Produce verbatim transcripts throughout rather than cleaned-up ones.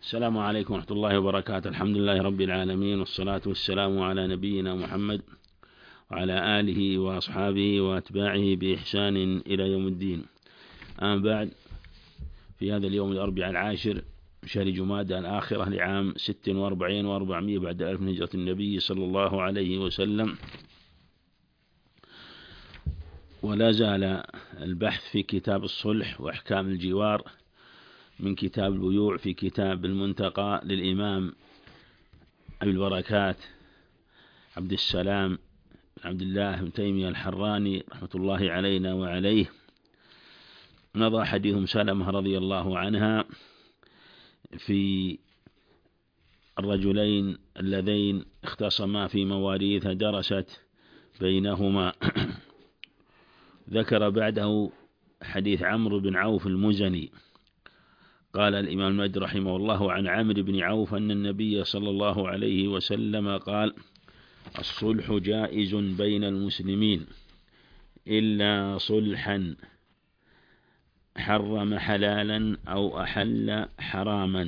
السلام عليكم ورحمة الله وبركاته. الحمد لله رب العالمين، والصلاة والسلام على نبينا محمد وعلى آله وأصحابه وأتباعه بإحسان إلى يوم الدين. أما بعد، في هذا اليوم الأربعاء العاشر شهر جمادى الآخرة لعام ست وأربعين وأربعمائة بعد ألف من هجرة النبي صلى الله عليه وسلم، ولا زال البحث في كتاب الصلح وأحكام الجوار من كتاب البيوع في كتاب المنتقى للإمام أبي البركات عبد السلام بن عبد الله بن تيمية الحراني رحمة الله علينا وعليه. مضى حديث سلمة رضي الله عنها في الرجلين اللذين اختصما في مواريث درست بينهما. ذكر بعده حديث عمرو بن عوف المزني. قال الإمام المجد رحمه الله عن عمرو بن عوف أن النبي صلى الله عليه وسلم قال: الصلح جائز بين المسلمين إلا صلحا حرم حلالا أو أحل حراما.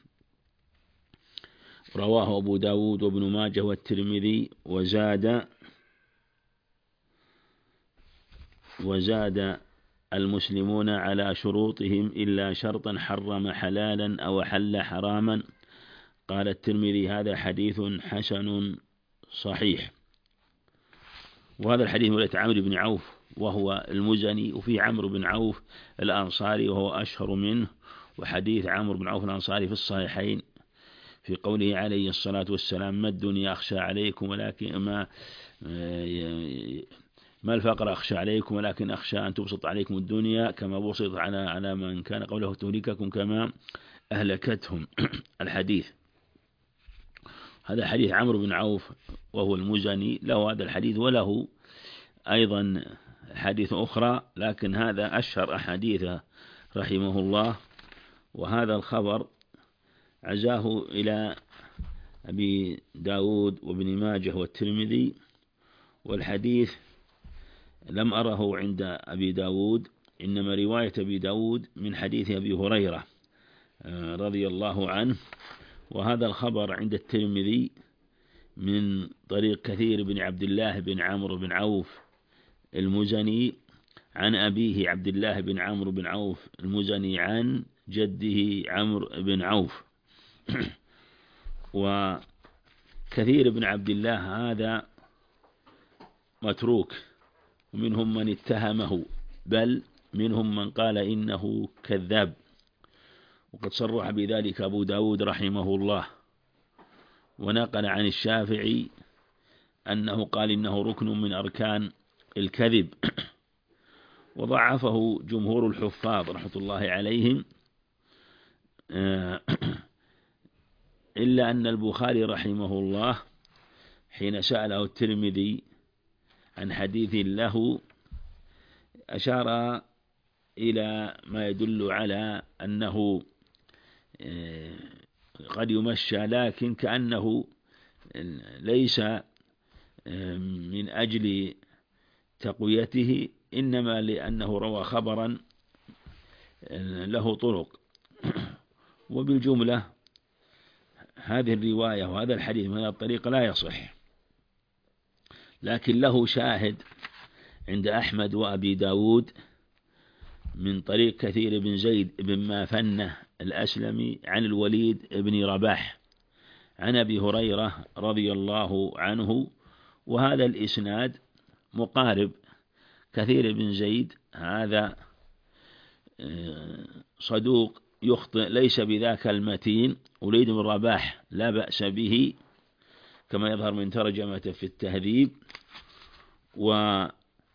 رواه أبو داود وابن ماجه والترمذي. وزاد وزاد المسلمون على شروطهم إلا شرطا حرم حلالا أو أحل حراما. قال الترمذي: هذا حديث حسن صحيح. وهذا الحديث من عمرو بن عوف وهو المزني، وفي عمرو بن عوف الأنصاري وهو أشهر منه. وحديث عمرو بن عوف الأنصاري في الصحيحين في قوله عليه الصلاة والسلام: ما الدنيا أخشى عليكم ولكن ما ما الفقر أخشى عليكم ولكن أخشى أن تبسط عليكم الدنيا كما بسطت على على من كان قبله تهلككم كما أهلكتهم. الحديث هذا حديث عمرو بن عوف وهو المزني، له هذا الحديث وله أيضا حديث أخرى، لكن هذا أشهر أحاديثه رحمه الله. وهذا الخبر عزاه إلى أبي داود وابن ماجه والترمذي، والحديث لم أره عند أبي داود، إنما رواية أبي داود من حديث أبي هريرة رضي الله عنه. وهذا الخبر عند الترمذي من طريق كثير بن عبد الله بن عمرو بن عوف المزني عن أبيه عبد الله بن عمرو بن عوف المزني عن جده عمرو بن عوف. وكثير بن عبد الله هذا متروك، ومنهم من اتهمه، بل منهم من قال إنه كذاب، وقد صرح بذلك أبو داود رحمه الله. ونقل عن الشافعي أنه قال إنه ركن من أركان الكذب. وضعفه جمهور الحفاظ رحمة الله عليهم، إلا أن البخاري رحمه الله حين سأله الترمذي عن حديث له أشار إلى ما يدل على أنه قد يمشى، لكن كأنه ليس من أجل تقويته، إنما لأنه روى خبرا له طرق. وبالجملة هذه الرواية وهذا الحديث من هذا الطريق لا يصح، لكن له شاهد عند أحمد وأبي داود من طريق كثير بن زيد بن مافنة الأسلمي عن الوليد بن رباح عن أبي هريرة رضي الله عنه. وهذا الإسناد مقارب. كثير بن زيد هذا صدوق يخطئ، ليس بذاك المتين. وليد بن رباح لا بأس به كما يظهر من ترجمة في التهذيب. وكثير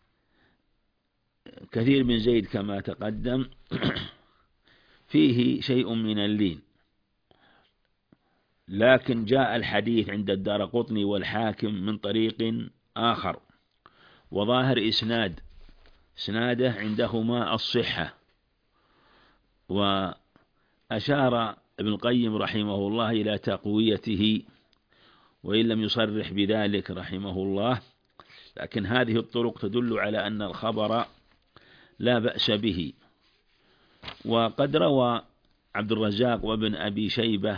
بن زيد كما تقدم فيه شيء من اللين، لكن جاء الحديث عند الدارقطني والحاكم من طريق آخر، وظاهر إسناد إسناده عندهما الصحة. وأشار ابن القيم رحمه الله إلى تقويته، وإن لم يصرح بذلك رحمه الله، لكن هذه الطرق تدل على أن الخبر لا بأس به. وقد روى عبد الرزاق وابن أبي شيبة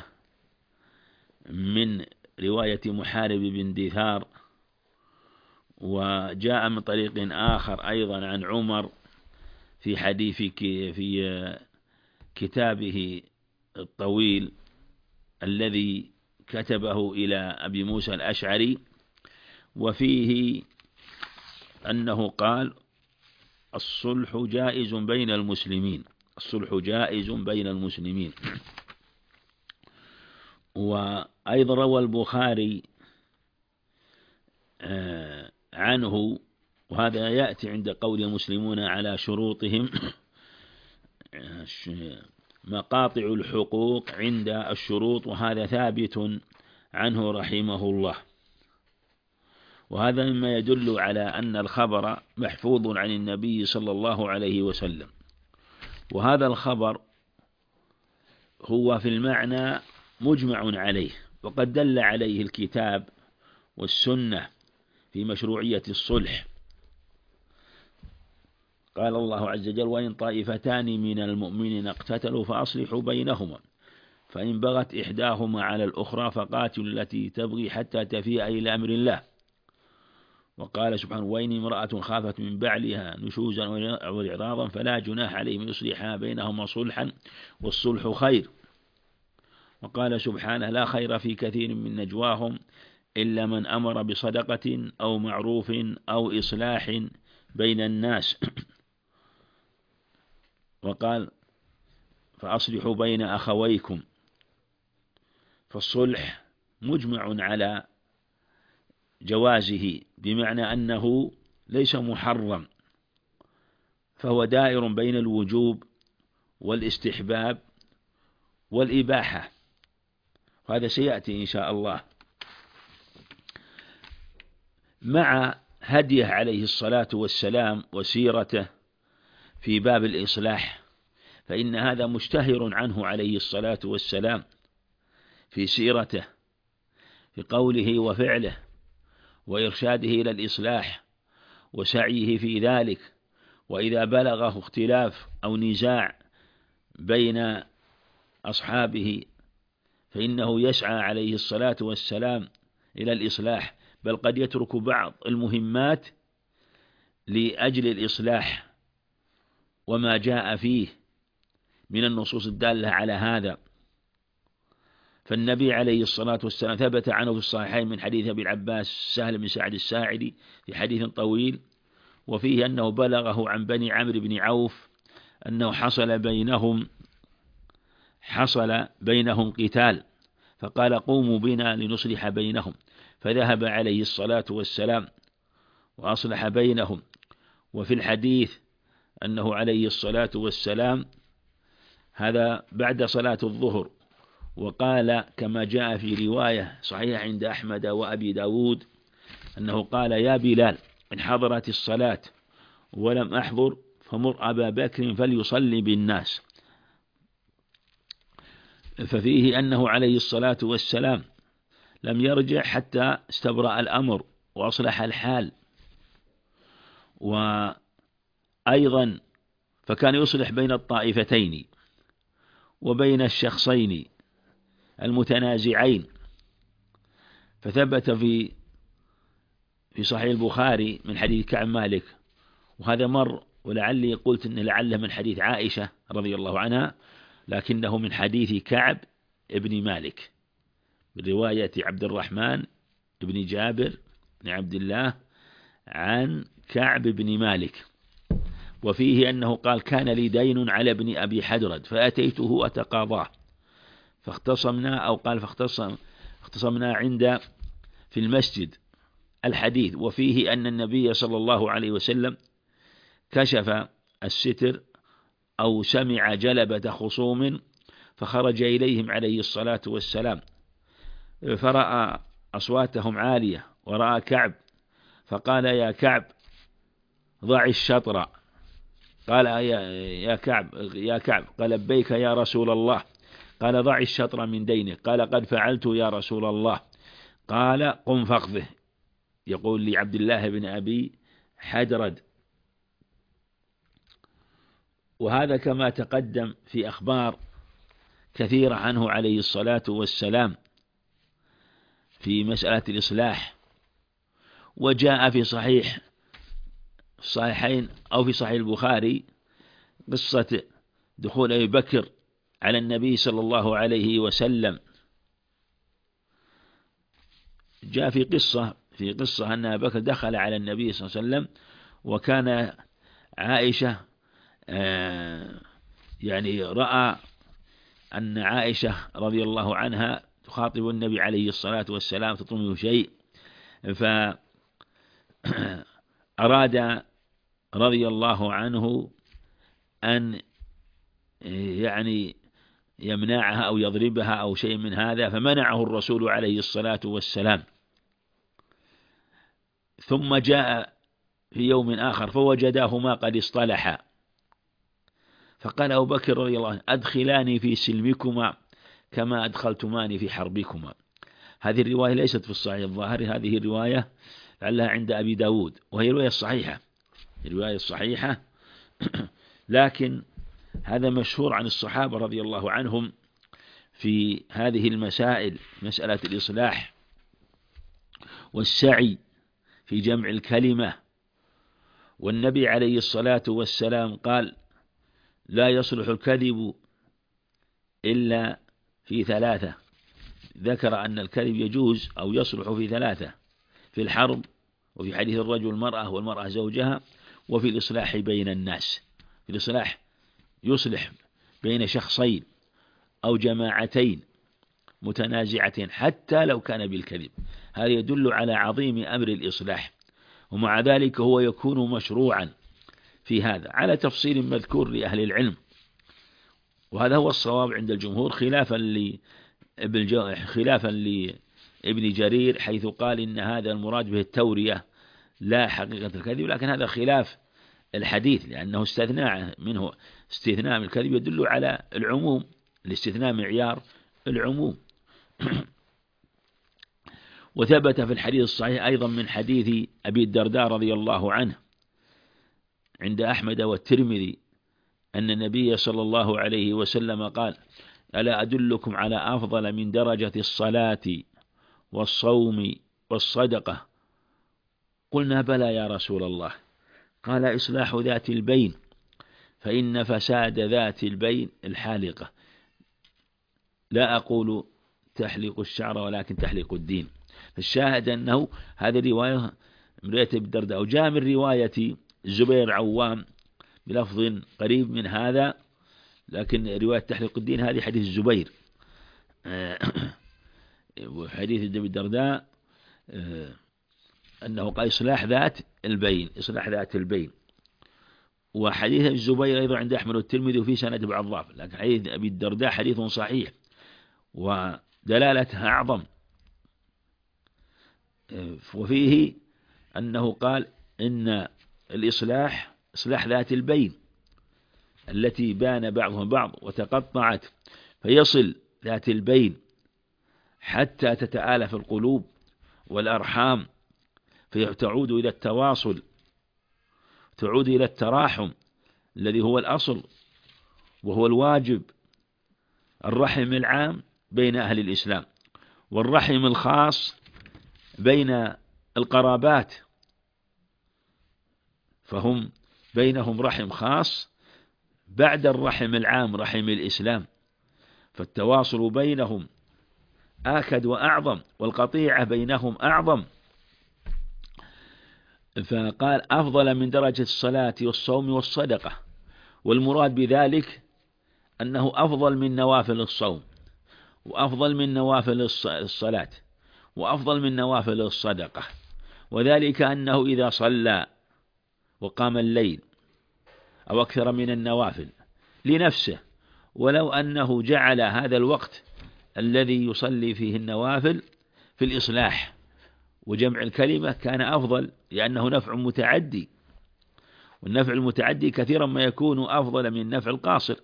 من رواية محارب بن دثار، وجاء من طريق آخر أيضا عن عمر في حديث في كتابه الطويل الذي كتبه إلى أبي موسى الأشعري، وفيه أنه قال الصلح جائز بين المسلمين، الصلح جائز بين المسلمين. وأيضا روى البخاري عنه، وهذا يأتي عند قول المسلمون على شروطهم مقاطع الحقوق عند الشروط، وهذا ثابت عنه رحمه الله. وهذا مما يدل على أن الخبر محفوظ عن النبي صلى الله عليه وسلم، وهذا الخبر هو في المعنى مجمع عليه، وقد دل عليه الكتاب والسنة في مشروعية الصلح. قال الله عز وجل: وإن طائفتان من المؤمنين اقتتلوا فأصلحوا بينهما فإن بغت إحداهما على الأخرى فقاتلوا التي تبغي حتى تفيء إلى أمر الله. وقال سبحانه: وإن امرأة خافت من بعلها نشوزا أو إعراضا فلا جناح عليهم أن يصلحا بينهما صلحا والصلح خير. وقال سبحانه: لا خير في كثير من نجواهم إلا من أمر بصدقة أو معروف أو إصلاح بين الناس. وقال: فأصلحوا بين أخويكم. فالصلح مجمع على جوازه، بمعنى أنه ليس محرم، فهو دائر بين الوجوب والاستحباب والإباحة، وهذا سيأتي إن شاء الله. مع هديه عليه الصلاة والسلام وسيرته في باب الإصلاح، فإن هذا مشتهر عنه عليه الصلاة والسلام في سيرته، في قوله وفعله وإرشاده إلى الإصلاح وسعيه في ذلك. وإذا بلغه اختلاف أو نزاع بين أصحابه فإنه يسعى عليه الصلاة والسلام إلى الإصلاح، بل قد يترك بعض المهمات لأجل الإصلاح وما جاء فيه من النصوص الدالة على هذا. فالنبي عليه الصلاة والسلام ثبت عنه في الصحيحين من حديث أبي العباس سهل بن سعد الساعدي في حديث طويل، وفيه أنه بلغه عن بني عمرو بن عوف أنه حصل بينهم حصل بينهم قتال، فقال: قوموا بنا لنصلح بينهم، فذهب عليه الصلاة والسلام وأصلح بينهم. وفي الحديث أنه عليه الصلاة والسلام هذا بعد صلاة الظهر، وقال كما جاء في رواية صحيحة عند أحمد وأبي داود أنه قال: يا بلال إن حضرت الصلاة ولم أحضر فمر أبا بكر فليصلي بالناس. ففيه أنه عليه الصلاة والسلام لم يرجع حتى استبرأ الأمر وأصلح الحال. وأيضا فكان يصلح بين الطائفتين وبين الشخصين المتنازعين، فثبت في في صحيح البخاري من حديث كعب مالك، وهذا مر ولعلي قلت إن لعله من حديث عائشة رضي الله عنها، لكنه من حديث كعب ابن مالك برواية عبد الرحمن ابن جابر بن عبد الله عن كعب بن مالك. وفيه أنه قال: كان لي دين على ابن أبي حدرد فأتيته أتقاضاه فاختصمنا، أو قال فاختصم اختصمنا عند في المسجد الحديث. وفيه أن النبي صلى الله عليه وسلم كشف الستر أو سمع جلبة خصوم فخرج إليهم عليه الصلاة والسلام فرأى أصواتهم عالية ورأى كعب فقال: يا كعب ضع الشطر. قال: يا كعب يا كعب قال: لبيك يا رسول الله. قال: ضع الشطر من دينك. قال: قد فعلت يا رسول الله. قال: قم فاقضه. يقول لعبد الله بن أبي حدرد. وهذا كما تقدم في أخبار كثيرة عنه عليه الصلاة والسلام في مسألة الإصلاح. وجاء في صحيح الصحيحين أو في صحيح البخاري قصة دخول أبي بكر على النبي صلى الله عليه وسلم. جاء في قصة في قصة أن أبي بكر دخل على النبي صلى الله عليه وسلم، وكان عائشة يعني رأى أن عائشة رضي الله عنها تخاطب النبي عليه الصلاة والسلام تطلب شيء، فأراد رضي الله عنه أن يعني يمنعها أو يضربها أو شيء من هذا، فمنعه الرسول عليه الصلاة والسلام. ثم جاء في يوم آخر فوجداهما قد اصطلحا، فقال أبو بكر رضي الله عنه: أدخلاني في سلمكما كما أدخلتماني في حربكما. هذه الرواية ليست في الصحيح الظاهر، هذه الرواية لعلها عند أبي داود، وهي رواية صحيحة الرواية الصحيحة لكن هذا مشهور عن الصحابة رضي الله عنهم في هذه المسائل، مسألة الإصلاح والسعي في جمع الكلمة. والنبي عليه الصلاة والسلام قال: لا يصلح الكذب إلا في ثلاثة. ذكر أن الكذب يجوز أو يصلح في ثلاثة: في الحرب، وفي حديث الرجل المرأة والمرأة زوجها، وفي الإصلاح بين الناس. في الإصلاح يصلح بين شخصين أو جماعتين متنازعتين حتى لو كان بالكذب. هذا يدل على عظيم أمر الإصلاح، ومع ذلك هو يكون مشروعا في هذا على تفصيل مذكور لأهل العلم، وهذا هو الصواب عند الجمهور، خلافا لابن خلافا لابن جرير حيث قال إن هذا المراد به التورية لا حقيقة الكذب، لكن هذا خلاف الحديث لأنه استثناء منه استثناء من الكذب يدل على العموم، الاستثناء معيار العموم. وثبت في الحديث الصحيح أيضا من حديث أبي الدرداء رضي الله عنه عند أحمد والترمذي أن النبي صلى الله عليه وسلم قال: ألا أدلكم على أفضل من درجة الصلاة والصوم والصدقة؟ قلنا: بلى يا رسول الله. قال: إصلاح ذات البين، فإن فساد ذات البين الحالقة. لا أقول تحلق الشعر ولكن تحلق الدين. فالشاهد أنه هذه رواية من رواية ابن الدرداء، وجاء من رواية الزبير عوام بلفظ قريب من هذا، لكن رواية تحلق الدين هذه حديث الزبير. وحديث ابن الدرداء أنه قال: إصلاح ذات البين، إصلاح ذات البين. وحديث الزبير أيضا عند أحمد والترمذي وفي سند بعض ضعف، لكن حديث أبي الدرداء حديث صحيح ودلالتها أعظم. وفيه أنه قال إن الإصلاح إصلاح ذات البين التي بان بعضها بعض وتقطعت، فيصل ذات البين حتى تتآلف القلوب والأرحام، فتعود إلى التواصل، تعود إلى التراحم الذي هو الأصل وهو الواجب. الرحم العام بين أهل الإسلام، والرحم الخاص بين القرابات، فهم بينهم رحم خاص بعد الرحم العام رحم الإسلام، فالتواصل بينهم آكد وأعظم، والقطيعة بينهم أعظم. فقال: أفضل من درجة الصلاة والصوم والصدقة، والمراد بذلك أنه أفضل من نوافل الصوم، وأفضل من نوافل الصلاة، وأفضل من نوافل الصدقة. وذلك أنه إذا صلى وقام الليل أو أكثر من النوافل لنفسه، ولو أنه جعل هذا الوقت الذي يصلي فيه النوافل في الإصلاح وجمع الكلمة كان أفضل، لأنه نفع متعدي، والنفع المتعدي كثيرا ما يكون أفضل من النفع القاصر.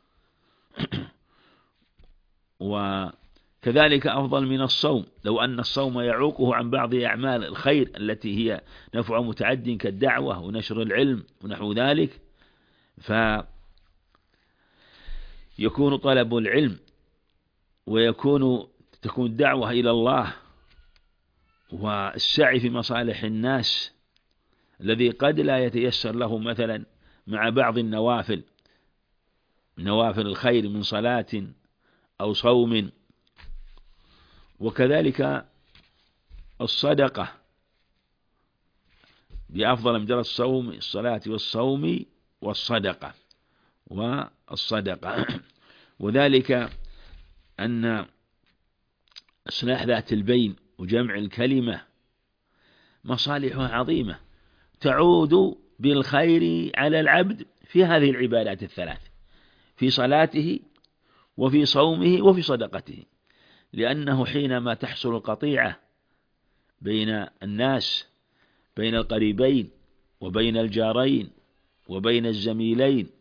وكذلك أفضل من الصوم، لو أن الصوم يعوقه عن بعض أعمال الخير التي هي نفع متعد كالدعوة ونشر العلم ونحو ذلك، فيكون طلب العلم ويكون تكون الدعوة إلى الله والسعي في مصالح الناس الذي قد لا يتيسر له مثلا مع بعض النوافل، نوافل الخير من صلاة أو صوم، وكذلك الصدقة بأفضل من درجة الصوم الصلاة والصوم والصدقة والصدقة وذلك أن إصلاح ذات البين وجمع الكلمة مصالحها عظيمة تعود بالخير على العبد في هذه العبادات الثلاث، في صلاته وفي صومه وفي صدقته، لأنه حينما تحصل القطيعة بين الناس، بين القريبين وبين الجارين وبين الزميلين،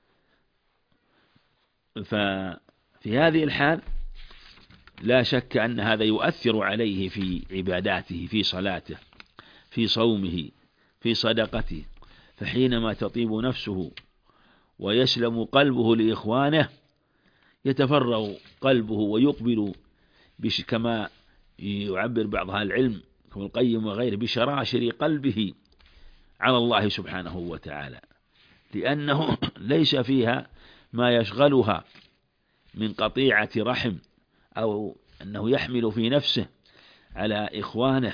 ففي هذه الحال لا شك أن هذا يؤثر عليه في عباداته، في صلاته، في صومه، في صدقته. فحينما تطيب نفسه ويسلم قلبه لإخوانه يتفرغ قلبه ويقبل كما يعبر بعض أهل العلم ابن القيم وغيره بشراشر قلبه على الله سبحانه وتعالى، لأنه ليس فيها ما يشغلها من قطيعة رحم أو أنه يحمل في نفسه على إخوانه.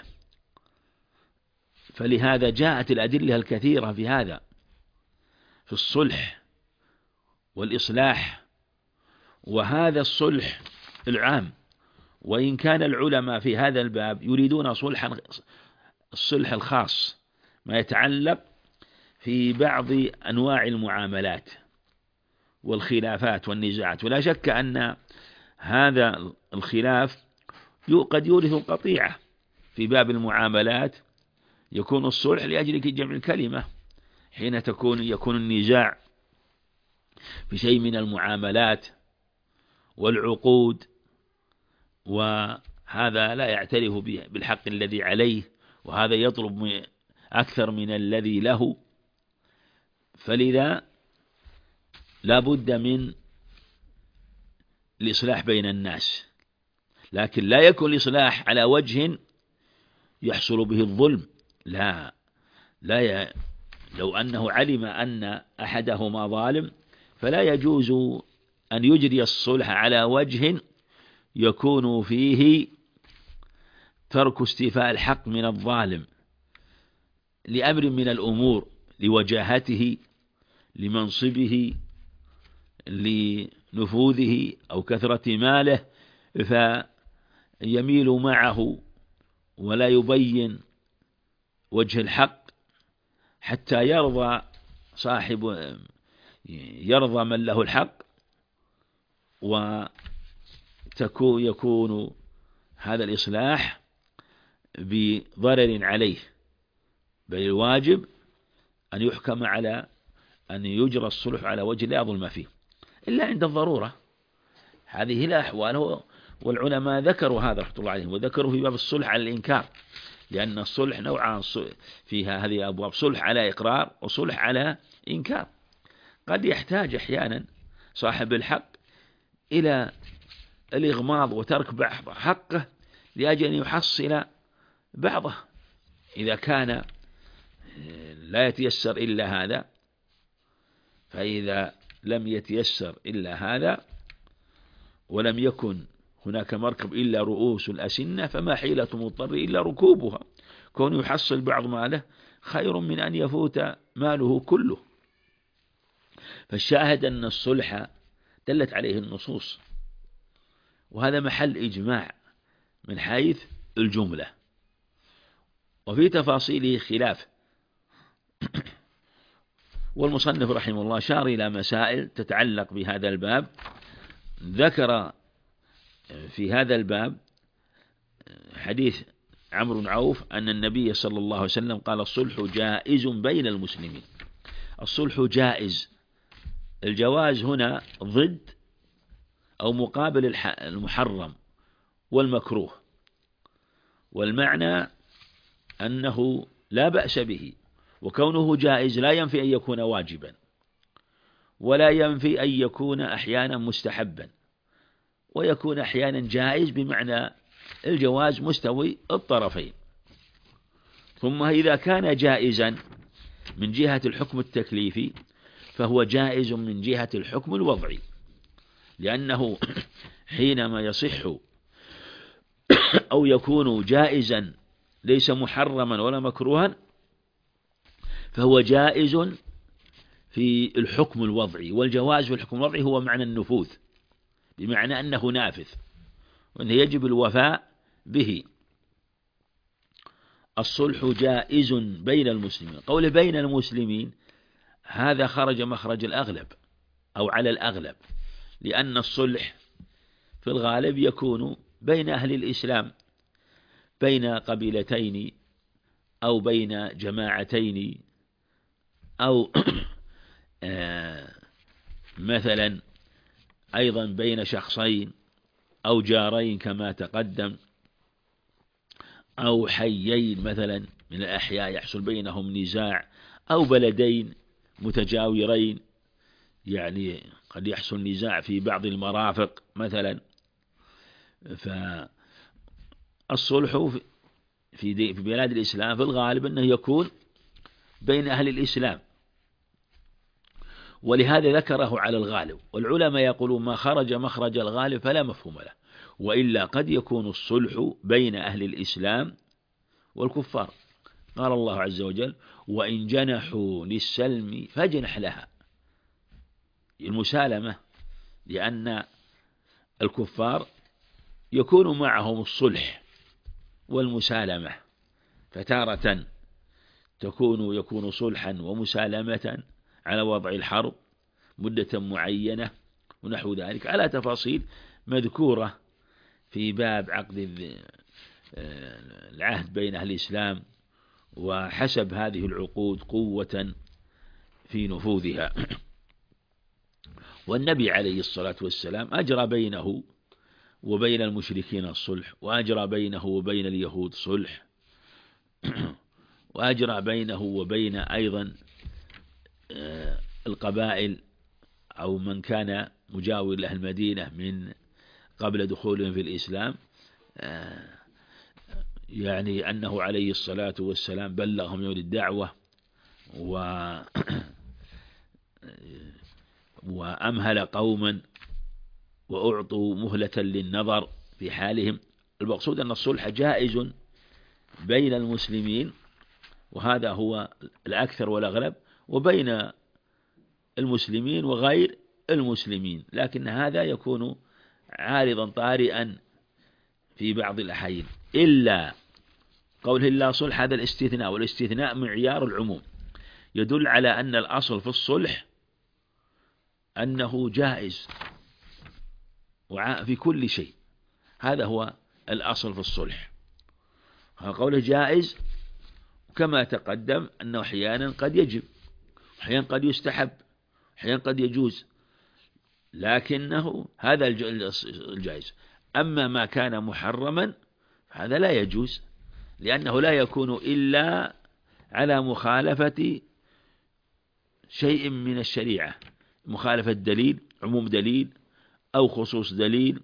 فلهذا جاءت الأدلة الكثيرة في هذا، في الصلح والإصلاح، وهذا الصلح العام، وإن كان العلماء في هذا الباب يريدون صلحا الصلح الخاص ما يتعلق في بعض أنواع المعاملات والخلافات والنزاعات، ولا شك أن هذا الخلاف قد يورث القطيعة. في باب المعاملات يكون الصلح لأجل جمع الكلمة، حين تكون يكون النزاع في شيء من المعاملات والعقود، وهذا لا يعترف بالحق الذي عليه، وهذا يطلب أكثر من الذي له، فلذا لا بد من الإصلاح بين الناس، لكن لا يكون الإصلاح على وجه يحصل به الظلم، لا لا ي... لو أنه علم أن أحدهما ظالم فلا يجوز أن يجري الصلح على وجه يكون فيه ترك استيفاء الحق من الظالم لأمر من الأمور، لوجاهته، لمنصبه، لنفوذه أو كثرة ماله، فيميل معه ولا يبين وجه الحق حتى يرضى صاحب يرضى من له الحق، وتكون يكون هذا الإصلاح بضرر عليه، بل الواجب أن يحكم على أن يجرى الصلح على وجه لا ظلم فيه إلا عند الضرورة. هذه لا أحوال، والعلماء ذكروا هذا رحمة الله عليهم، وذكروا في باب الصلح على الإنكار، لأن الصلح نوعان فيها هذه أبواب: صلح على إقرار وصلح على إنكار. قد يحتاج أحيانا صاحب الحق إلى الإغماض وترك بعض حقه لأجل أن يحصل بعضه، إذا كان لا يتيسر إلا هذا، فإذا لم يتيسر إلا هذا ولم يكن هناك مركب إلا رؤوس الأسنة فما حيلة مضطر إلا ركوبها، كون يحصل بعض ماله خير من أن يفوت ماله كله. فالشاهد أن الصلح دلت عليه النصوص، وهذا محل إجماع من حيث الجملة، وفي تفاصيله خلاف. والمصنف رحمه الله شار إلى مسائل تتعلق بهذا الباب. ذكر في هذا الباب حديث عمرو بن عوف أن النبي صلى الله عليه وسلم قال: الصلح جائز بين المسلمين. الصلح جائز، الجواز هنا ضد أو مقابل المحرم والمكروه، والمعنى أنه لا بأس به، وكونه جائز لا ينفي أن يكون واجبا، ولا ينفي أن يكون أحيانا مستحبا، ويكون أحيانا جائز بمعنى الجواز مستوي الطرفين. ثم إذا كان جائزا من جهة الحكم التكليفي فهو جائز من جهة الحكم الوضعي، لأنه حينما يصح أو يكون جائزا ليس محرما ولا مكروها فهو جائز في الحكم الوضعي. والجواز في الحكم الوضعي هو معنى النفوذ، بمعنى أنه نافذ وأنه يجب الوفاء به. الصلح جائز بين المسلمين، قول بين المسلمين هذا خرج مخرج الأغلب أو على الأغلب، لأن الصلح في الغالب يكون بين أهل الإسلام، بين قبيلتين أو بين جماعتين أو مثلا أيضا بين شخصين أو جارين كما تقدم، أو حيين مثلا من الأحياء يحصل بينهم نزاع، أو بلدين متجاورين يعني قد يحصل نزاع في بعض المرافق مثلا. فالصلح في بلاد الإسلام في الغالب أنه يكون بين أهل الإسلام، ولهذا ذكره على الغالب. والعلماء يقولون ما خرج مخرج الغالب فلا مفهوم له، وإلا قد يكون الصلح بين أهل الإسلام والكفار. قال الله عز وجل وإن جنحوا للسلم فاجنح لها، المسالمة، لأن الكفار يكون معهم الصلح والمسالمة، فتارة تكون يكون صلحا ومسالمة على وضع الحرب مدة معينة ونحو ذلك، على تفاصيل مذكورة في باب عقد العهد بين أهل الإسلام، وحسب هذه العقود قوة في نفوذها. والنبي عليه الصلاة والسلام أجرى بينه وبين المشركين الصلح، وأجرى بينه وبين اليهود صلح، وأجرى بينه وبين أيضا القبائل أو من كان مجاور لأهل المدينة من قبل دخولهم في الإسلام، يعني أنه عليه الصلاة والسلام بلغهم يوم الدعوة و وأمهل قوما وأعطوا مهلة للنظر في حالهم. المقصود أن الصلح جائز بين المسلمين، وهذا هو الأكثر والأغلب، وبين المسلمين وغير المسلمين، لكن هذا يكون عارضا طارئا في بعض الأحيان، إلا قوله إلا صلح، هذا الاستثناء، والاستثناء معيار العموم، يدل على أن الأصل في الصلح أنه جائز في كل شيء، هذا هو الأصل في الصلح. قوله جائز كما تقدم أنه أحيانا قد يجب، أحيانا قد يستحب، أحيانا قد يجوز، لكنه هذا الجائز. أما ما كان محرما فهذا لا يجوز، لأنه لا يكون إلا على مخالفة شيء من الشريعة، مخالفة دليل، عموم دليل أو خصوص دليل،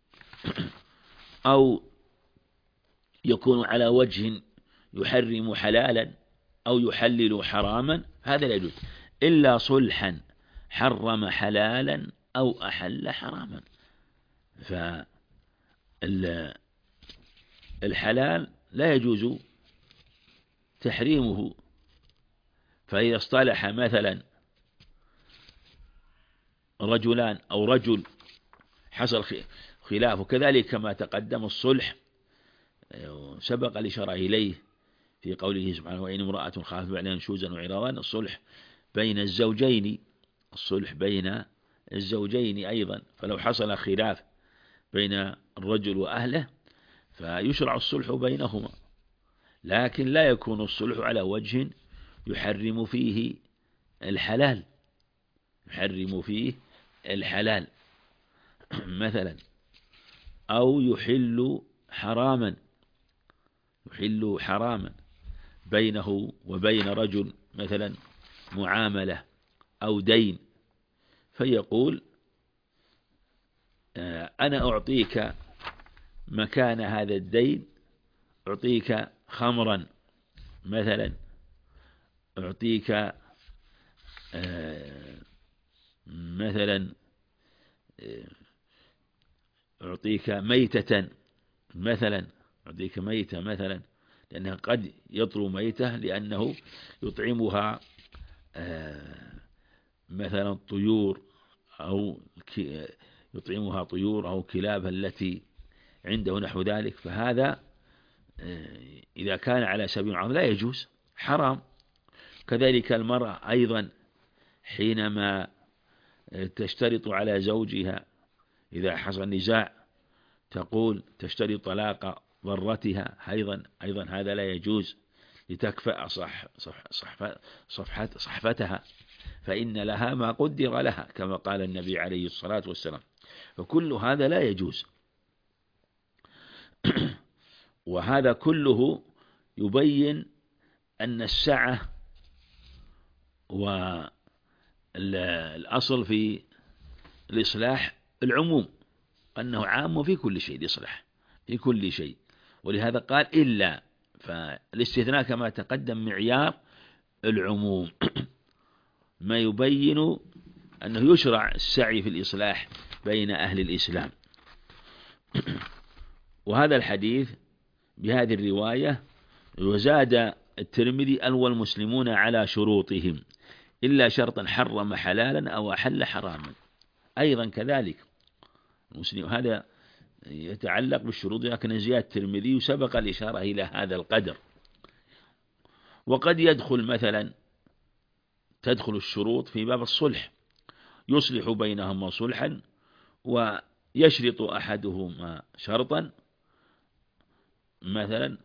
أو يكون على وجه يحرم حلالا أو يحلل حراما، هذا لا يجوز، إلا صلحا حرم حلالا أو أحل حراما. فالحلال لا يجوز تحريمه، فإذا اصطلح مثلا رجلان أو رجل حصل خلاف، وكذلك كما تقدم الصلح سبق الإشارة إليه في قوله سبحانه وإن امرأة خافت بعدها نشوزا وعراضا، الصلح بين الزوجين، الصلح بين الزوجين أيضا، فلو حصل خلاف بين الرجل وأهله فيشرع الصلح بينهما، لكن لا يكون الصلح على وجه يحرم فيه الحلال، يحرم فيه الحلال مثلا، أو يحل حراما، يحل حراما بينه وبين رجل مثلا معاملة أو دين، فيقول أنا أعطيك مكان هذا الدين، أعطيك خمرا مثلا، أعطيك مثلا أعطيك ميتة مثلا، أعطيك ميتة مثلا، لأنها قد يطلب ميتة لأنه يطعمها مثلا طيور، أو يطعمها طيور أو كلابها التي عنده نحو ذلك، فهذا إذا كان على سبيل العرض لا يجوز، حرام. كذلك المرأة أيضا حينما تشترط على زوجها إذا حصل نزاع تقول تشترط طلاق ضرتها، أيضا أيضا هذا لا يجوز لتكفأ صح صح صح صفحة صحفتها، فإن لها ما قدر لها كما قال النبي عليه الصلاة والسلام، فكل هذا لا يجوز. وهذا كله يبين أن السعة والأصل في الإصلاح العموم، أنه عام في كل شيء، يصلح في كل شيء، ولهذا قال إلا، فالاستثناء كما تقدم معيار العموم ما يبين أنه يشرع السعي في الإصلاح بين أهل الإسلام. وهذا الحديث بهذه الرواية، وزاد الترمذي أنوى المسلمون على شروطهم إلا شرطا حرم حلالا أو أحل حراما، أيضا كذلك المسلم هذا يتعلق بالشروط، لكن زيادة الترمذي سبق الإشارة إلى هذا القدر. وقد يدخل مثلا تدخل الشروط في باب الصلح، يصلح بينهما صلحا ويشرط أحدهما شرطا مثلا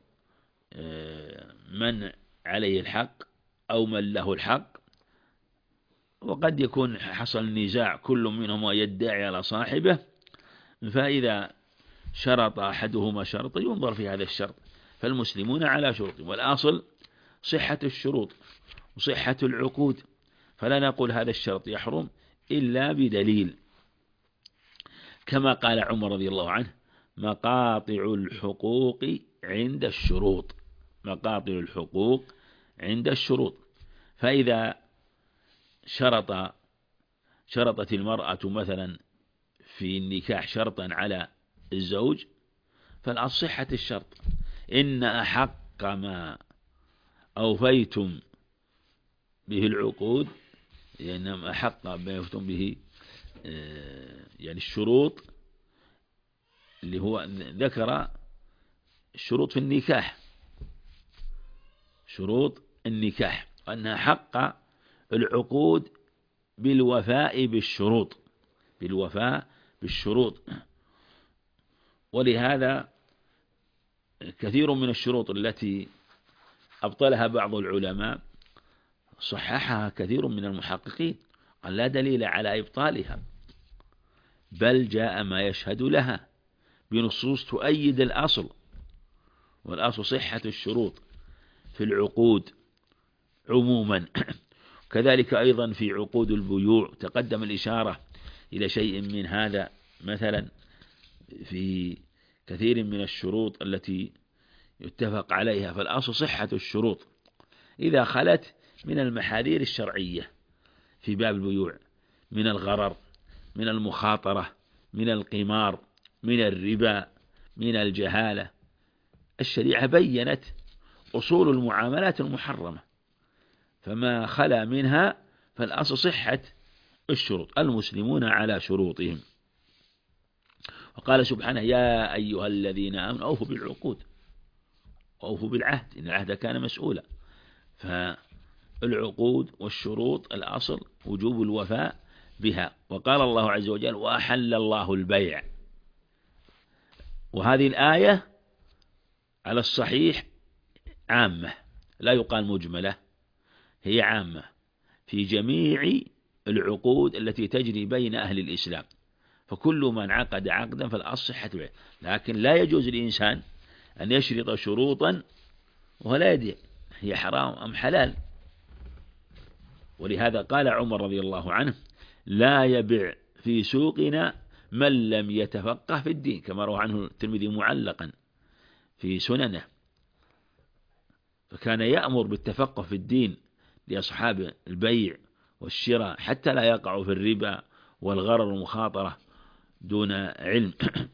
من عليه الحق أو من له الحق، وقد يكون حصل نزاع كل منهما يدعي على صاحبه، فإذا شرط أحدهما شرطا ينظر في هذا الشرط، فالمسلمون على شروط، والأصل صحة الشروط وصحة العقود، فلا نقول هذا الشرط يحرم إلا بدليل، كما قال عمر رضي الله عنه مقاطع الحقوق عند الشروط، مقاطع الحقوق عند الشروط. فإذا شرط شرطت المرأة مثلا في النكاح شرطا على الزوج، فالأصل صحة الشرط، إن أحق ما أوفيتم به العقود، لأن أحق ما أوفيتم به يعني الشروط، اللي هو ذكر الشروط في النكاح، شروط النكاح، وأنها حق العقود بالوفاء بالشروط، بالوفاء بالشروط. ولهذا كثير من الشروط التي أبطلها بعض العلماء صححها كثير من المحققين، قال لا دليل على إبطالها، بل جاء ما يشهد لها بنصوص تؤيد الأصل، والأصل صحة الشروط في العقود عموما. كذلك أيضا في عقود البيوع تقدم الإشارة إلى شيء من هذا، مثلا في كثير من الشروط التي يتفق عليها، فالأصل صحة الشروط إذا خلت من المحاذير الشرعية في باب البيوع، من الغرر، من المخاطرة، من القمار، من الربا، من الجهالة. الشريعة بيّنت أصول المعاملات المحرمة، فما خلا منها فالأصل صحة الشروط، المسلمون على شروطهم. وقال سبحانه يا أيها الذين آمنوا أوفوا بالعقود وأوفوا بالعهد إن العهد كان مسؤولا، فالعقود والشروط الأصل وجوب الوفاء بها. وقال الله عز وجل وأحل الله البيع، وهذه الآية على الصحيح عامة، لا يقال مجملة، هي عامة في جميع العقود التي تجري بين أهل الإسلام، فكل من عقد عقدا فالأصل صحة البيع، لكن لا يجوز للإنسان أن يشرط شروطا ولا يدري هي حرام أم حلال. ولهذا قال عمر رضي الله عنه لا يبع في سوقنا من لم يتفقه في الدين، كما روى عنه الترمذي معلقا في سننه، فكان يأمر بالتفقه في الدين لأصحاب البيع والشراء حتى لا يقعوا في الربا والغرر والمخاطرة دون علم.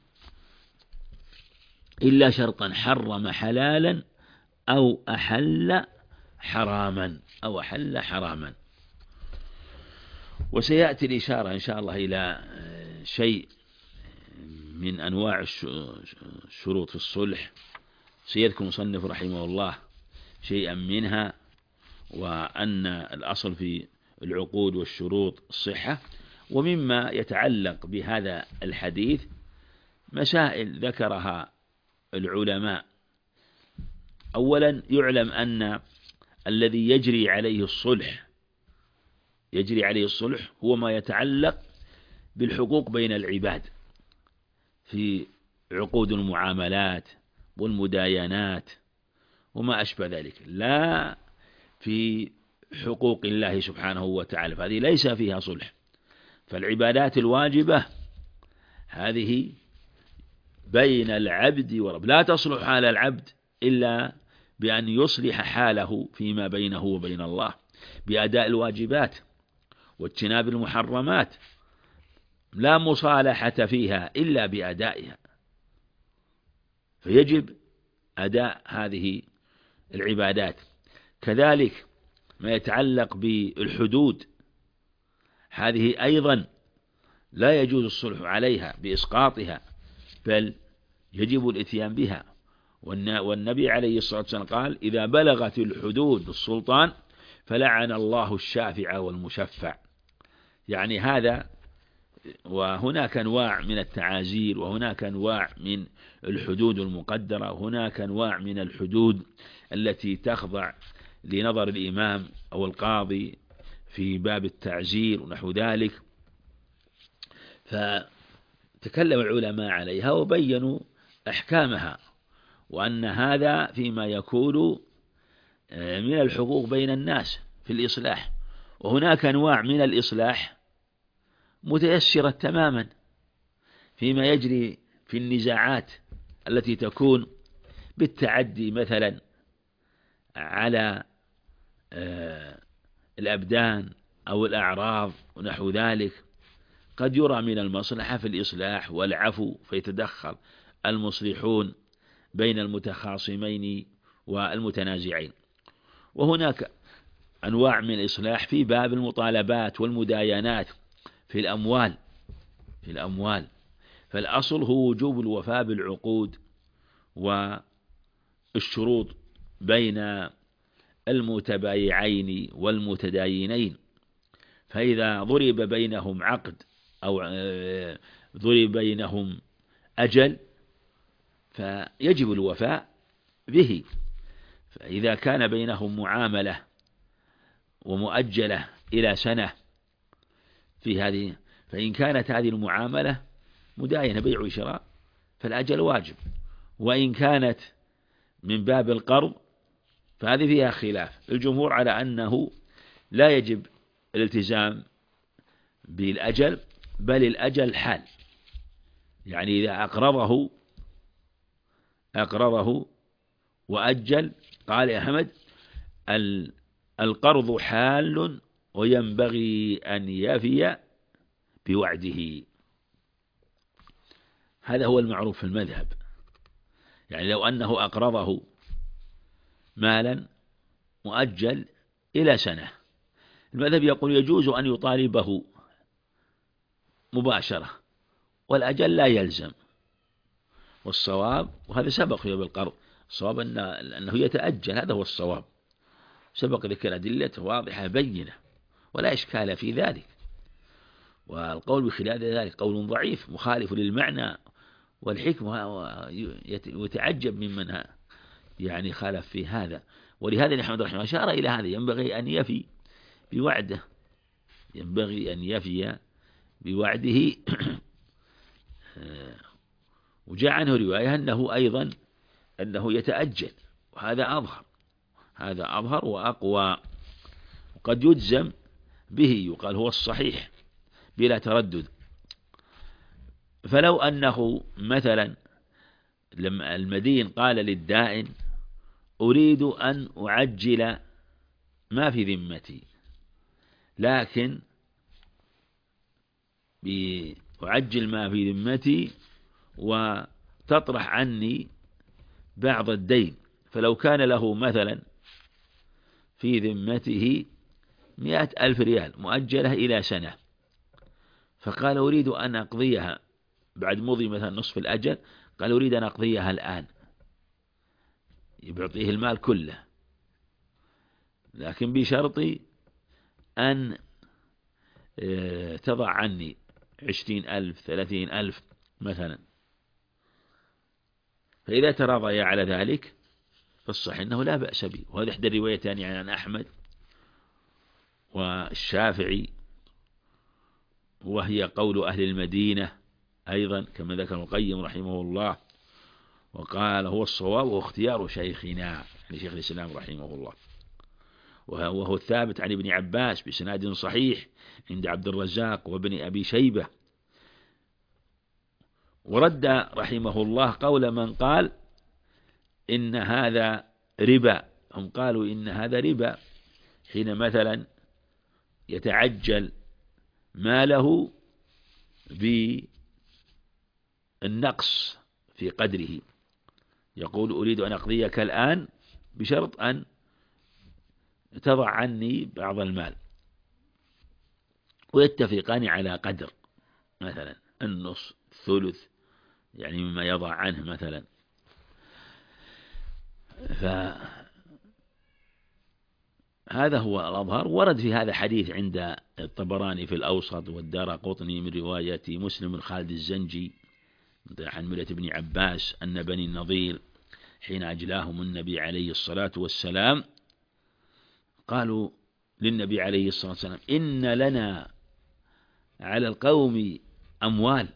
إلا شرطا حرم حلالا أو أحل حراما أو أحل حراما. وسيأتي الإشارة إن شاء الله إلى شيء من أنواع الشروط في الصلح، سيذكر مصنف رحمه الله شيئا منها، وأن الأصل في العقود والشروط الصحة. ومما يتعلق بهذا الحديث مسائل ذكرها العلماء. أولا يعلم أن الذي يجري عليه الصلح يجري عليه الصلح هو ما يتعلق بالحقوق بين العباد في عقود المعاملات والمداينات وما أشبه ذلك، لا في حقوق الله سبحانه وتعالى، فهذه ليس فيها صلح. فالعبادات الواجبة هذه بين العبد ورب، لا تصلح حال العبد إلا بأن يصلح حاله فيما بينه وبين الله بأداء الواجبات واجتناب المحرمات، لا مصالحة فيها إلا بأدائها. فيجب أداء هذه العبادات. كذلك ما يتعلق بالحدود، هذه أيضا لا يجوز الصلح عليها بإسقاطها، بل يجب الإتيان بها. والنبي عليه الصلاة والسلام قال: إذا بلغت الحدود السلطان فلعن الله الشافع والمشفع. يعني هذا، وهناك أنواع من التعازير، وهناك أنواع من الحدود المقدرة، وهناك أنواع من الحدود التي تخضع لنظر الإمام أو القاضي في باب التعزير ونحو ذلك. فتكلم العلماء عليها وبينوا أحكامها، وأن هذا فيما يكون من الحقوق بين الناس في الإصلاح. وهناك أنواع من الإصلاح متيسرة تماما فيما يجري في النزاعات التي تكون بالتعدي مثلا على الأبدان أو الأعراض ونحو ذلك، قد يرى من المصلحة في الإصلاح والعفو، فيتدخل المصلحون بين المتخاصمين والمتنازعين. وهناك أنواع من الإصلاح في باب المطالبات والمداينات في الأموال في الأموال فالأصل هو وجوب الوفاء بالعقود والشروط بين المتبايعين والمتداينين. فإذا ضرب بينهم عقد أو ضرب بينهم أجل فيجب الوفاء به. فإذا كان بينهم معاملة ومؤجلة إلى سنة في هذه، فإن كانت هذه المعاملة مداينة بيع وشراء فالأجل واجب، وإن كانت من باب القرض فهذه فيها خلاف. الجمهور على أنه لا يجب الالتزام بالأجل، بل الأجل حال. يعني إذا أقرضه أقرضه وأجل، قال أحمد: القرض حال وينبغي أن يفي بوعده. هذا هو المعروف في المذهب. يعني لو أنه أقرضه مالا مؤجل إلى سنة، المذهب يقول يجوز أن يطالبه مباشرة والأجل لا يلزم. والصواب، وهذا سبق في بالقرض، الصواب أنه يتأجل، هذا هو الصواب. سبق ذكر أدلة واضحة بينة ولا إشكال في ذلك. والقول بخلاف ذلك قول ضعيف مخالف للمعنى والحكمة، ويتعجب ممن يعني خالف في هذا. ولهذا أحمد رحمه الله أشار إلى هذا: ينبغي أن يفي بوعده ينبغي أن يفي بوعده. وجاء عنه رواية أنه أيضا أنه يتأجل، وهذا أظهر هذا أظهر وأقوى، وقد يجزم به، يقال هو الصحيح بلا تردد. فلو أنه مثلا لما المدين قال للدائن أريد أن أعجل ما في ذمتي، لكن أعجل ما في ذمتي وتطرح عني بعض الدين، فلو كان له مثلا في ذمته مئة ألف ريال مؤجلة إلى سنة، فقال أريد أن أقضيها بعد مضي مثلا نصف الأجل، قال أريد أن أقضيها الآن، يعطيه المال كله، لكن بشرط أن تضع عني عشرين ألف ثلاثين ألف مثلا. فإذا تراضي على ذلك فالصحيح أنه لا بأس به. وهذا إحدى الروايتان عن أحمد والشافعي، وهي قول أهل المدينة أيضا كما ذكر القيم رحمه الله، وقال هو الصواب واختيار شيخنا يعني شيخ الإسلام رحمه الله، وهو الثابت عن ابن عباس بسناد صحيح عند عبد الرزاق وابن أبي شيبة. ورد رحمه الله قول من قال إن هذا ربا، هم قالوا إن هذا ربا حين مثلا يتعجل ماله بالنقص في قدره، يقول أريد أن أقضيك الآن بشرط أن تضع عني بعض المال، ويتفقان على قدر مثلا النص الثلث يعني مما يضع عنه مثلا. فهذا هو الأظهر. ورد في هذا حديث عند الطبراني في الأوسط والدارقطني من رواية مسلم بن خالد الزنجي عن ملة ابن عباس أن بني النضير حين أجلاهم النبي عليه الصلاة والسلام قالوا للنبي عليه الصلاة والسلام إن لنا على القوم أموال،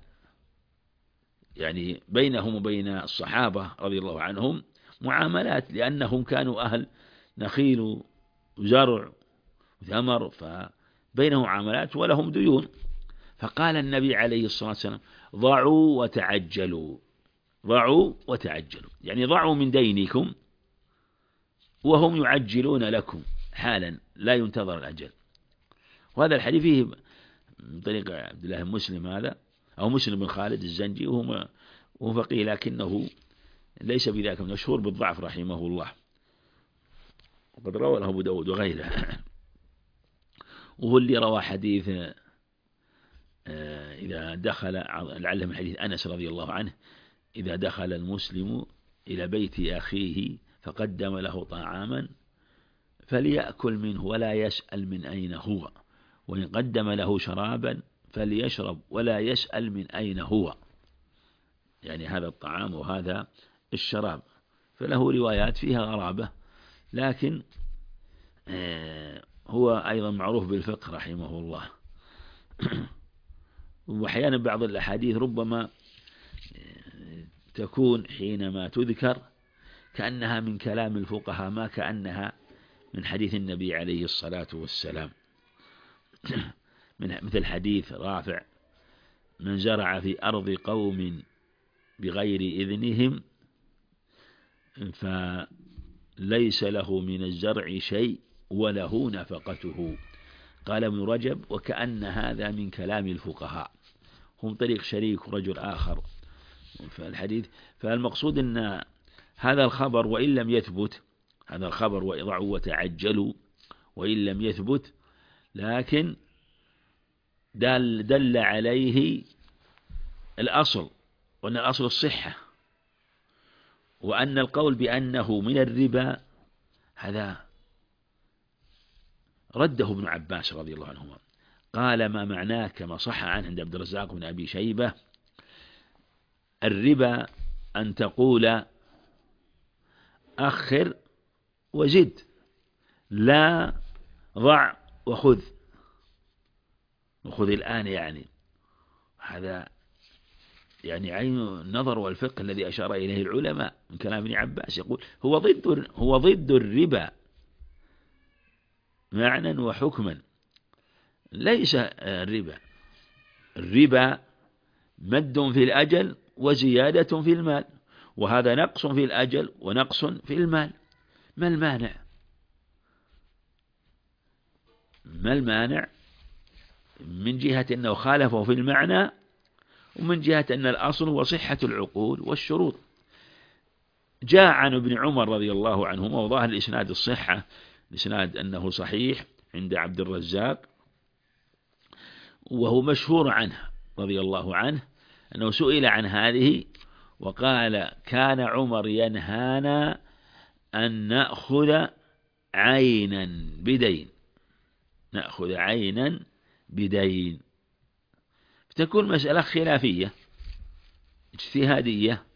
يعني بينهم وبين الصحابة رضي الله عنهم معاملات، لأنهم كانوا أهل نخيل وزرع وثمر، فبينهم معاملات ولهم ديون. فقال النبي عليه الصلاة والسلام ضعوا وتعجلوا، ضعوا وتعجلوا يعني ضعوا من دينكم وهم يعجلون لكم حالا لا ينتظر الأجل. وهذا الحديث فيه من طريق عبد الله بن مسلم هذا أو مسلم بن خالد الزنجي، وهو فقيه لكنه ليس بذاك مشهور بالضعف رحمه الله، وقد روى له أبو داود وغيره. وهو اللي روى حديث إذا دخل لعله من حديث أنس رضي الله عنه إذا دخل المسلم إلى بيت أخيه فقدم له طعاما فليأكل منه ولا يسأل من أين هو، وإن قدم له شرابا فليشرب ولا يسأل من أين هو، يعني هذا الطعام وهذا الشراب. فله روايات فيها غرابة، لكن هو أيضا معروف بالفقه رحمه الله. وأحيانا بعض الأحاديث ربما تكون حينما تذكر كأنها من كلام الفقهاء ما كأنها من حديث النبي عليه الصلاة والسلام، من مثل حديث رافع من زرع في أرض قوم بغير إذنهم فليس له من الزرع شيء وله نفقته. قال ابن رجب وكأن هذا من كلام الفقهاء، هم طريق شريك رجل آخر في الحديث. فالمقصود أن هذا الخبر وإن لم يثبت، هذا الخبر وإضعوا وتعجلوا وإن لم يثبت، لكن دل, دل عليه الأصل، وأن الأصل الصحة، وأن القول بأنه من الربا هذا رده ابن عباس رضي الله عنهما، قال ما معناه كما صح عنه عند عبد الرزاق بن أبي شيبة الربا أن تقول أخر وزد لا ضع وخذ وخذ الآن، يعني هذا يعني عين النظر والفقه الذي أشار إليه العلماء من كلام ابن عباس، يقول هو ضد هو ضد الربا معنى وحكما، ليس الربا الربا مد في الأجل وزيادة في المال، وهذا نقص في الأجل ونقص في المال. ما المانع؟ ما المانع من جهة أنه خالفه في المعنى، ومن جهة أن الأصل هو صحة العقول والشروط. جاء عن ابن عمر رضي الله عنهما، وظاهر الإسناد الصحة، الإسناد أنه صحيح عند عبد الرزاق، وهو مشهور عنه رضي الله عنه أنه سئل عن هذه وقال: كان عمر ينهانا أن نأخذ عينا بدين، نأخذ عينا بدين. فتكون مسألة خلافية اجتهادية.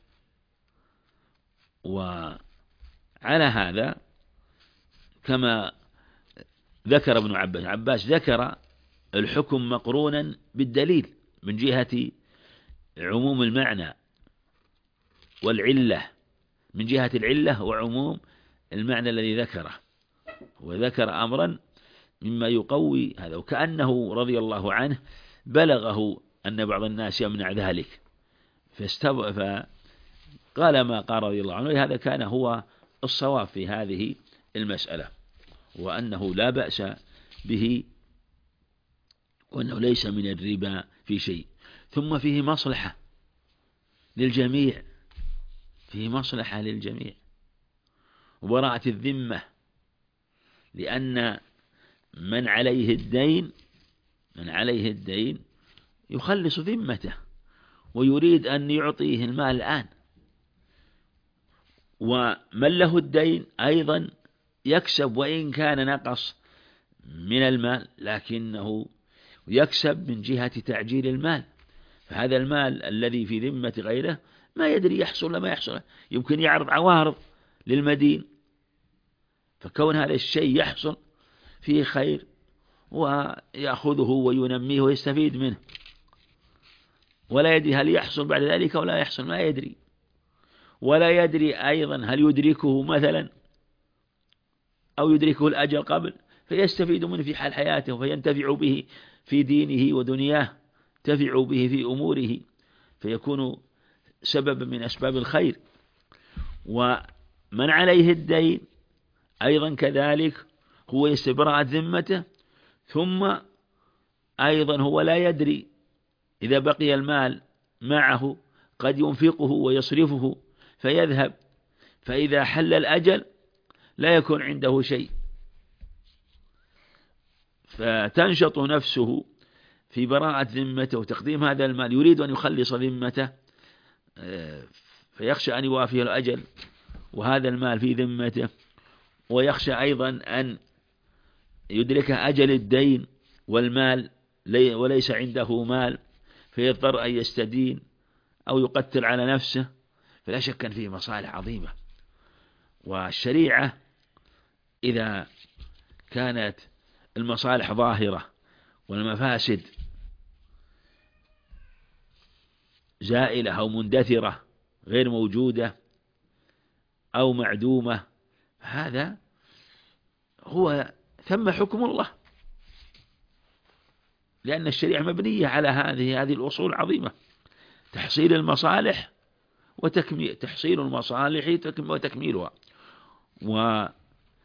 وعلى هذا كما ذكر ابن عباس عباس ذكر الحكم مقرونا بالدليل من جهة عموم المعنى والعلة، من جهة العلة وعموم المعنى الذي ذكره، وذكر أمرا مما يقوي هذا. وكأنه رضي الله عنه بلغه أن بعض الناس يمنع ذلك، فاستب... فقال ما قال رضي الله عنه. هذا كان هو الصواب في هذه المسألة، وأنه لا بأس به، وأنه ليس من الربا في شيء. ثم فيه مصلحة للجميع، فيه مصلحة للجميع وبراءة الذمة، لأن من عليه الدين من عليه الدين يخلص ذمته ويريد أن يعطيه المال الآن، ومن له الدين أيضا يكسب وإن كان نقص من المال، لكنه يكسب من جهة تعجيل المال. فهذا المال الذي في ذمة غيره ما يدري يحصل ولا ما يحصل، يمكن يعرض عوارض للمدين، فكون هذا الشيء يحصل فيه خير ويأخذه وينميه ويستفيد منه، ولا يدري هل يحصل بعد ذلك ولا يحصل، ما يدري، ولا يدري أيضا هل يدركه مثلا أو يدركه الأجل قبل فيستفيد منه في حال حياته، فينتفع به في دينه ودنياه، تنتفع به في أموره، فيكون سبب من أسباب الخير. ومن عليه الدين أيضا كذلك هو يستبرأ ذمته، ثم أيضا هو لا يدري إذا بقي المال معه قد ينفقه ويصرفه فيذهب، فإذا حل الأجل لا يكون عنده شيء، فتنشط نفسه في براءة ذمته وتقديم هذا المال، يريد أن يخلص ذمته فيخشى أن يوافيه الأجل وهذا المال في ذمته، ويخشى أيضا أن يدركه أجل الدين والمال وليس عنده مال فيضطر أن يستدين أو يقتل على نفسه. فلا شك أن فيه مصالح عظيمة. والشريعة إذا كانت المصالح ظاهرة والمفاسد زائلة أو مندثرة غير موجودة أو معدومة، هذا هو ثم حكم الله، لأن الشريعة مبنية على هذه هذه الأصول العظيمة: تحصيل المصالح وتكميل تحصيل المصالح وتكميلها، وإعدام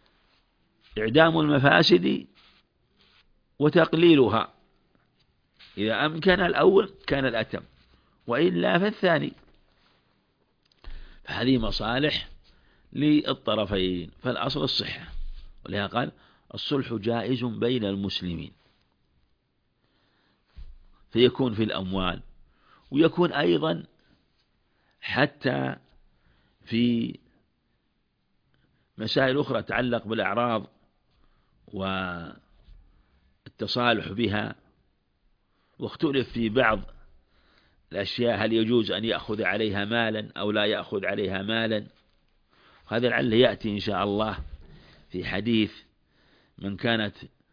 المفاسد وتقليلها. إذا أمكن الأول كان الأتم، وإلا فالثاني. فهذه مصالح للطرفين، فالأصل الصحة، ولهذا قال: الصلح جائز بين المسلمين. فيكون في الأموال، ويكون أيضا حتى في مسائل أخرى تتعلق بالأعراض والتصالح بها. واختلف في بعض الأشياء هل يجوز أن يأخذ عليها مالا أو لا يأخذ عليها مالا. هذا لعل يأتي إن شاء الله في حديث من كانت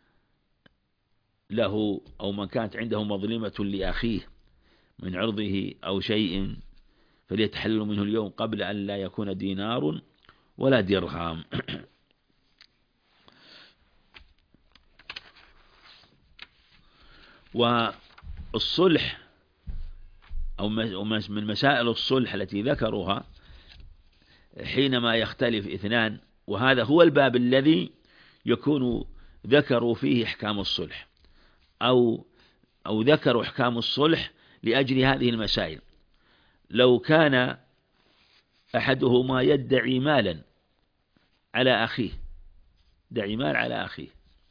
له أو من كانت عنده مظلمة لأخيه من عرضه أو شيء فليتحلل منه اليوم قبل أن لا يكون دينار ولا درهم. والصلح أو من مسائل الصلح التي ذكروها حينما يختلف اثنان، وهذا هو الباب الذي يكون ذكروا فيه أحكام الصلح، أو أو ذكروا أحكام الصلح لأجل هذه المسائل. لو كان أحدهما يدعي مالا على أخيه، يدعي مال على أخيه،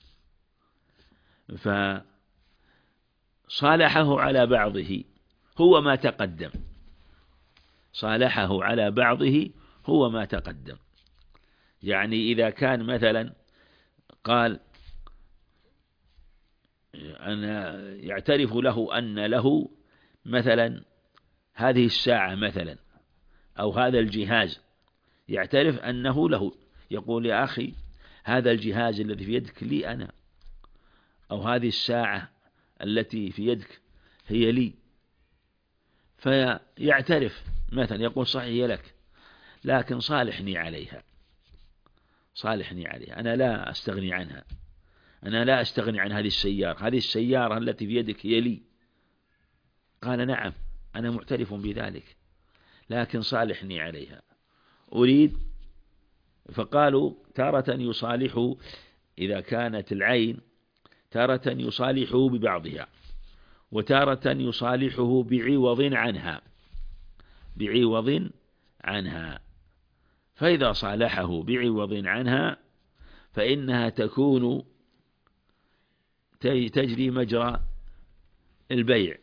فصالحه على بعضه هو ما تقدم، صالحه على بعضه هو ما تقدم. يعني إذا كان مثلا قال أنا يعترف له أن له مثلا هذه الساعة مثلا أو هذا الجهاز، يعترف أنه له، يقول يا أخي هذا الجهاز الذي في يدك لي أنا، أو هذه الساعة التي في يدك هي لي، فيعترف مثلا يقول صحيح هي لك، لكن صالحني عليها، صالحني عليها، أنا لا أستغني عنها، أنا لا أستغني عن هذه السيارة، هذه السيارة التي في يدك هي لي. قال نعم أنا معترف بذلك، لكن صالحني عليها أريد. فقالوا تارة يصالح إذا كانت العين، تارة يصالحه ببعضها، وتارة يصالحه بعوض عنها، بعوض عنها. فإذا صالحه بعوض عنها فإنها تكون تجري مجرى البيع.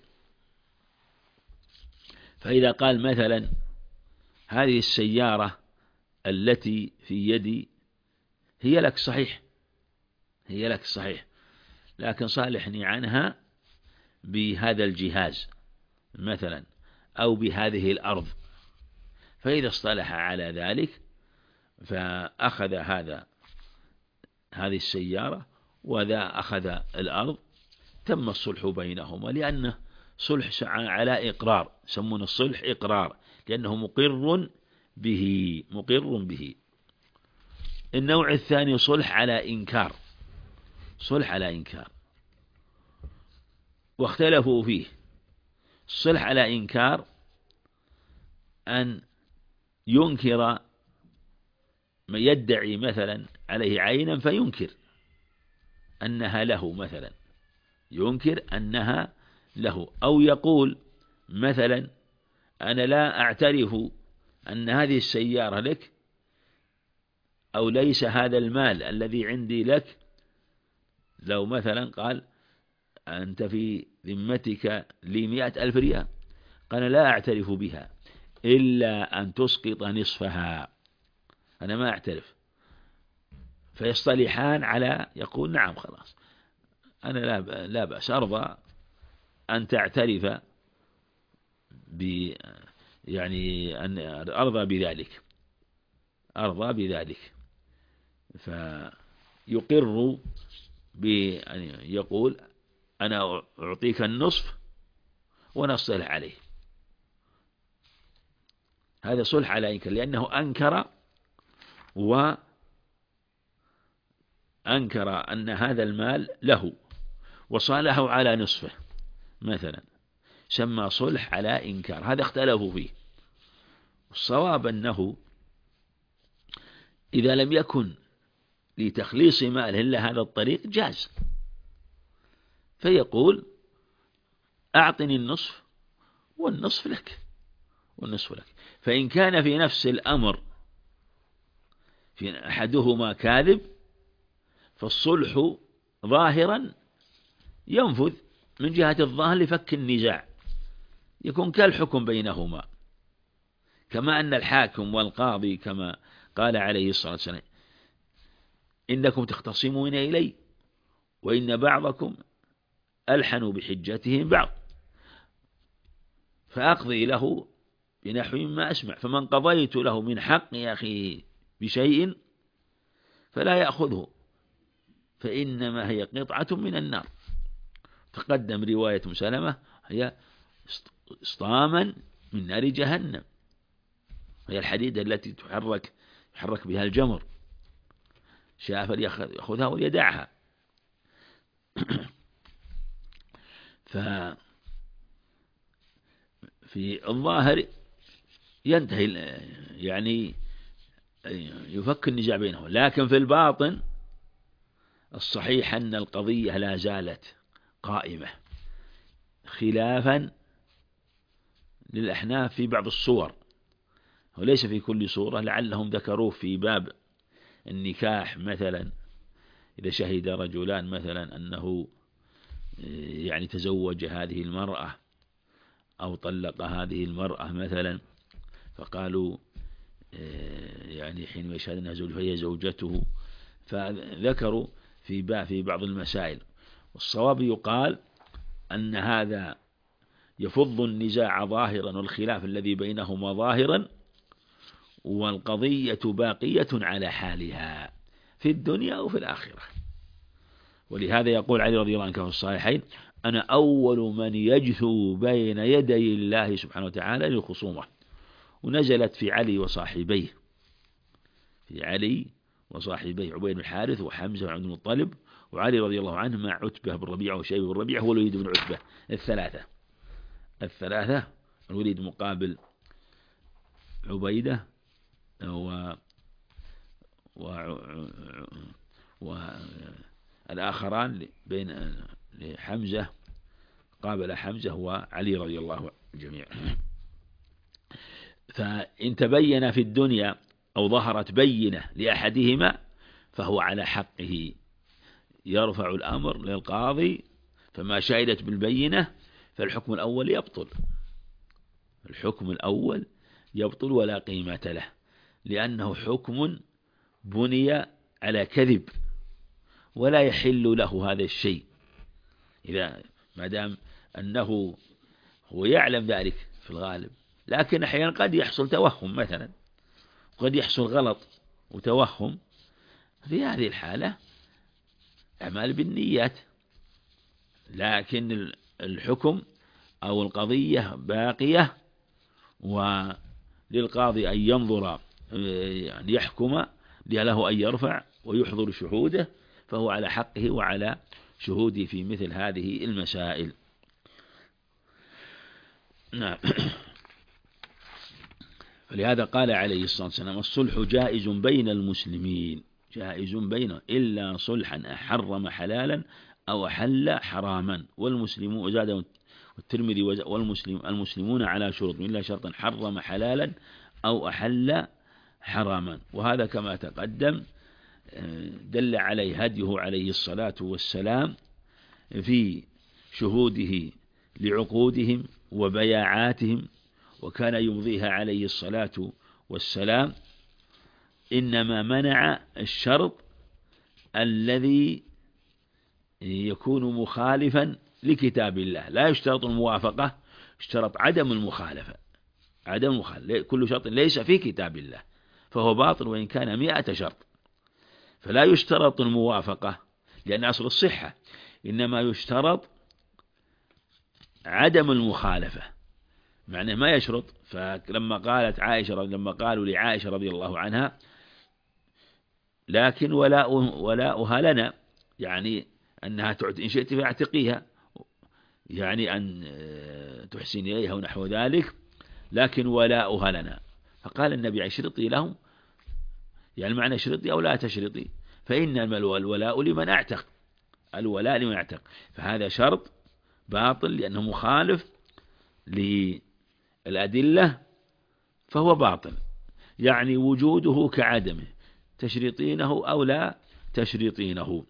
فإذا قال مثلا هذه السيارة التي في يدي هي لك صحيح، هي لك صحيح، لكن صالحني عنها بهذا الجهاز مثلا أو بهذه الأرض. فإذا اصطلح على ذلك فأخذ هذا هذه السيارة وذا أخذ الأرض، تم الصلح بينهما، لأنه صلح على إقرار، يسمون الصلح إقرار، لأنه مقر به، مقر به. النوع الثاني صلح على إنكار، صلح على إنكار، واختلفوا فيه. الصلح على إنكار أن ينكر من يدعي مثلا عليه عينا فينكر أنها له مثلا، ينكر أنها له، أو يقول مثلا أنا لا أعترف أن هذه السيارة لك، أو ليس هذا المال الذي عندي لك. لو مثلا قال أنت في ذمتك لي مئة ألف ريال، قال لا أعترف بها إلا أن تسقط نصفها، أنا ما أعترف. فيصطلحان على يقول نعم خلاص أنا لا لا بأس، أرضى أن تعترف ب يعني أن أرضى بذلك، أرضى بذلك. فيقر بأن يقول أنا أعطيك النصف ونصلح عليه. هذا صلح على إنكار، لأنه أنكر وأنكر أن هذا المال له وصالحه على نصفه مثلا، سمى صلح على إنكار. هذا اختلفوا فيه. الصواب أنه إذا لم يكن لتخليص ماله إلا هذا الطريق جاز، فيقول أعطني النصف والنصف لك، والنصف لك. فإن كان في نفس الأمر في أحدهما كاذب فالصلح ظاهرا ينفذ من جهة الظاهر لفك النزاع، يكون كالحكم بينهما، كما أن الحاكم والقاضي كما قال عليه الصلاة والسلام إنكم تختصمون إلي وإن بعضكم ألحن بحجتهم بعض، فأقضي له بنحو ما أسمع، فمن قضيت له من حق أخيه بشيء فلا يأخذه فإنما هي قطعة من النار. تقدم رواية مسلمة هي إسطاما من نار جهنم، هي الحديدة التي تحرك يحرك بها الجمر، شاء فليأخذها وليدعها. ف في الظاهر ينتهي يعني يفك النزاع بينهم، لكن في الباطن الصحيح أن القضية لا زالت قائمة، خلافا للأحناف في بعض الصور وليس في كل صورة، لعلهم ذكروه في باب النكاح مثلا، إذا شهد رجلان مثلا أنه يعني تزوج هذه المرأة أو طلق هذه المرأة مثلا، فقالوا يعني حينما يشهد أنها زوج فهي زوجته، فذكروا في في بعض المسائل. والصواب يقال أن هذا يفض النزاع ظاهرا والخلاف الذي بينهما ظاهرا، والقضية باقية على حالها في الدنيا وفي الآخرة. ولهذا يقول علي رضي الله عنه في الصحيحين: أنا أول من يجثو بين يدي الله سبحانه وتعالى للخصومة. ونزلت في علي وصاحبيه، في علي وصاحبيه عبيد بن الحارث وحمزة وعبد المطلب وعلي رضي الله عنه مع عتبة بن ربيعة وشيبة بن ربيعة والوليد بن عتبة، الثلاثة الثلاثة الوليد مقابل عبيدة و و والآخران بين لحمزة قابل حمزة وعلي رضي الله عنه جميعا. فإن تبين في الدنيا أو ظهرت بينة لأحدهما فهو على حقه، يرفع الأمر للقاضي، فما شهدت بالبينة فالحكم الأول يبطل، الحكم الأول يبطل ولا قيمة له، لأنه حكم بني على كذب ولا يحل له هذا الشيء، إذا ما دام أنه هو يعلم ذلك في الغالب، لكن أحيانا قد يحصل توهم مثلا، قد يحصل غلط وتوهم، في هذه الحالة أعمال بالنيات، لكن الحكم أو القضية باقية، وللقاضي أن ينظر يعني يحكم، له أن يرفع ويحضر شهوده، فهو على حقه وعلى شهوده في مثل هذه المسائل. نعم. فلهذا قال عليه الصلاة والسلام: الصلح جائز بين المسلمين، جائز بينه إلا صلحا أحرم حلالا أو أحل حراما، والمسلمون زاد والترمذي والمسلم المسلمون على شروط إلا شرطا حرم حلالا أو أحل حراما. وهذا كما تقدم دل عليه هديه عليه الصلاة والسلام في شهوده لعقودهم وبياعاتهم، وكان يمضيها عليه الصلاة والسلام، إنما منع الشرط الذي يكون مخالفا لكتاب الله، لا يشترط الموافقة، اشترط عدم المخالفة، عدم المخالفة، كل شرط ليس في كتاب الله فهو باطل وإن كان مئة شرط، فلا يشترط الموافقة لأن أصل الصحة، إنما يشترط عدم المخالفة، معنى ما يشرط. فلما قالت عائشة لما قالوا لعائشة رضي الله عنها: لكن ولاؤها لنا، يعني أنها تعطي إن شئت فاعتقيها، يعني أن تحسن إليها ونحو ذلك، لكن ولاؤها لنا. فقال النبي: اشرطي لهم، يعني معنى اشرطي أو لا تشرطي، فإن الولاء لمن اعتق، الولاء لمن اعتق، فهذا شرط باطل لأنه مخالف للأدلة فهو باطل، يعني وجوده كعدمه، تشريطينه أو لا تشريطينه.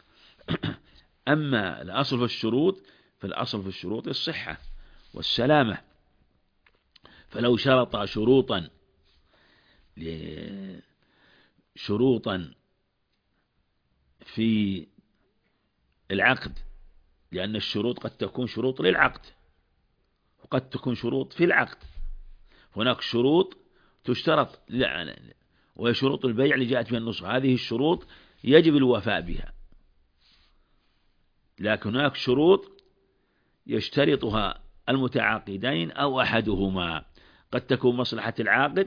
أما الأصل في الشروط فالأصل في الشروط الصحة والسلامة، فلو شرط شروطا شروطا في العقد، لأن الشروط قد تكون شروط للعقد وقد تكون شروط في العقد، هناك شروط تشترط وهي شروط البيع اللي جاءت بها النص، هذه الشروط يجب الوفاء بها، لكن هناك شروط يشترطها المتعاقدين أو أحدهما، قد تكون مصلحة العاقد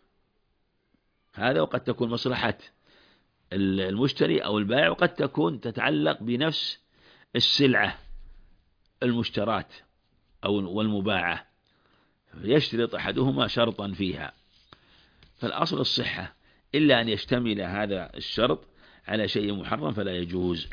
هذا، وقد تكون مصلحة المشتري أو البائع، وقد تكون تتعلق بنفس السلعة المشترات أو والمباعة، يشترط أحدهما شرطا فيها، فالأصل الصحة، إلا أن يشتمل هذا الشرط على شيء محرم فلا يجوز.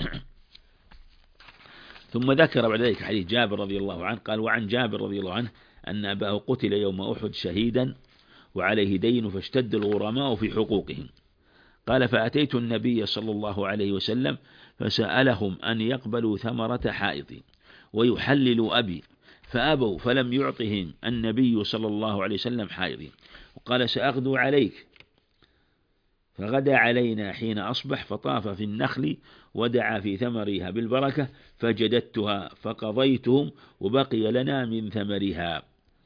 ثم ذكر بعد ذلك حديث جابر رضي الله عنه قال: وعن جابر رضي الله عنه أن أباه قتل يوم أحد شهيدا وعليه دين فاشتد الغرماء في حقوقهم، قال: فأتيت النبي صلى الله عليه وسلم فسألهم أن يقبلوا ثمرة حائطي ويحللوا أبي، فأبوا، فلم يعطهم النبي صلى الله عليه وسلم حائطي، وقال: سأغدو عليك، فغدا علينا حين أصبح فطاف في النخل ودعا في ثمرها بالبركة فجددتها فقضيتهم وبقي لنا من ثمرها.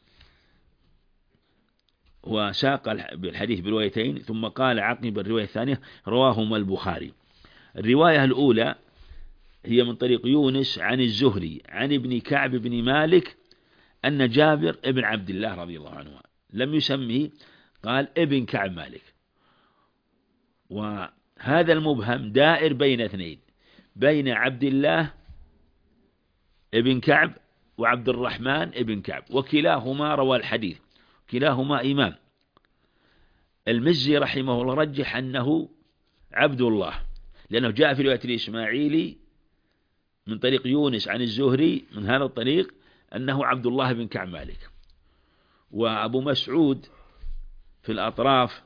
وساق الحديث بروايتين، ثم قال عقب الرواية الثانية: رواهما البخاري. الرواية الأولى هي من طريق يونس عن الزهري عن ابن كعب بن مالك أن جابر ابن عبد الله رضي الله عنه لم يسميه، قال ابن كعب مالك. وهذا المبهم دائر بين اثنين، بين عبد الله ابن كعب وعبد الرحمن ابن كعب، وكلاهما روى الحديث، كلاهما إمام. المزي رحمه الله رجح أنه عبد الله، لأنه جاء في رواية الإسماعيلي من طريق يونس عن الزهري من هذا الطريق أنه عبد الله بن كعب مالك. وأبو مسعود في الأطراف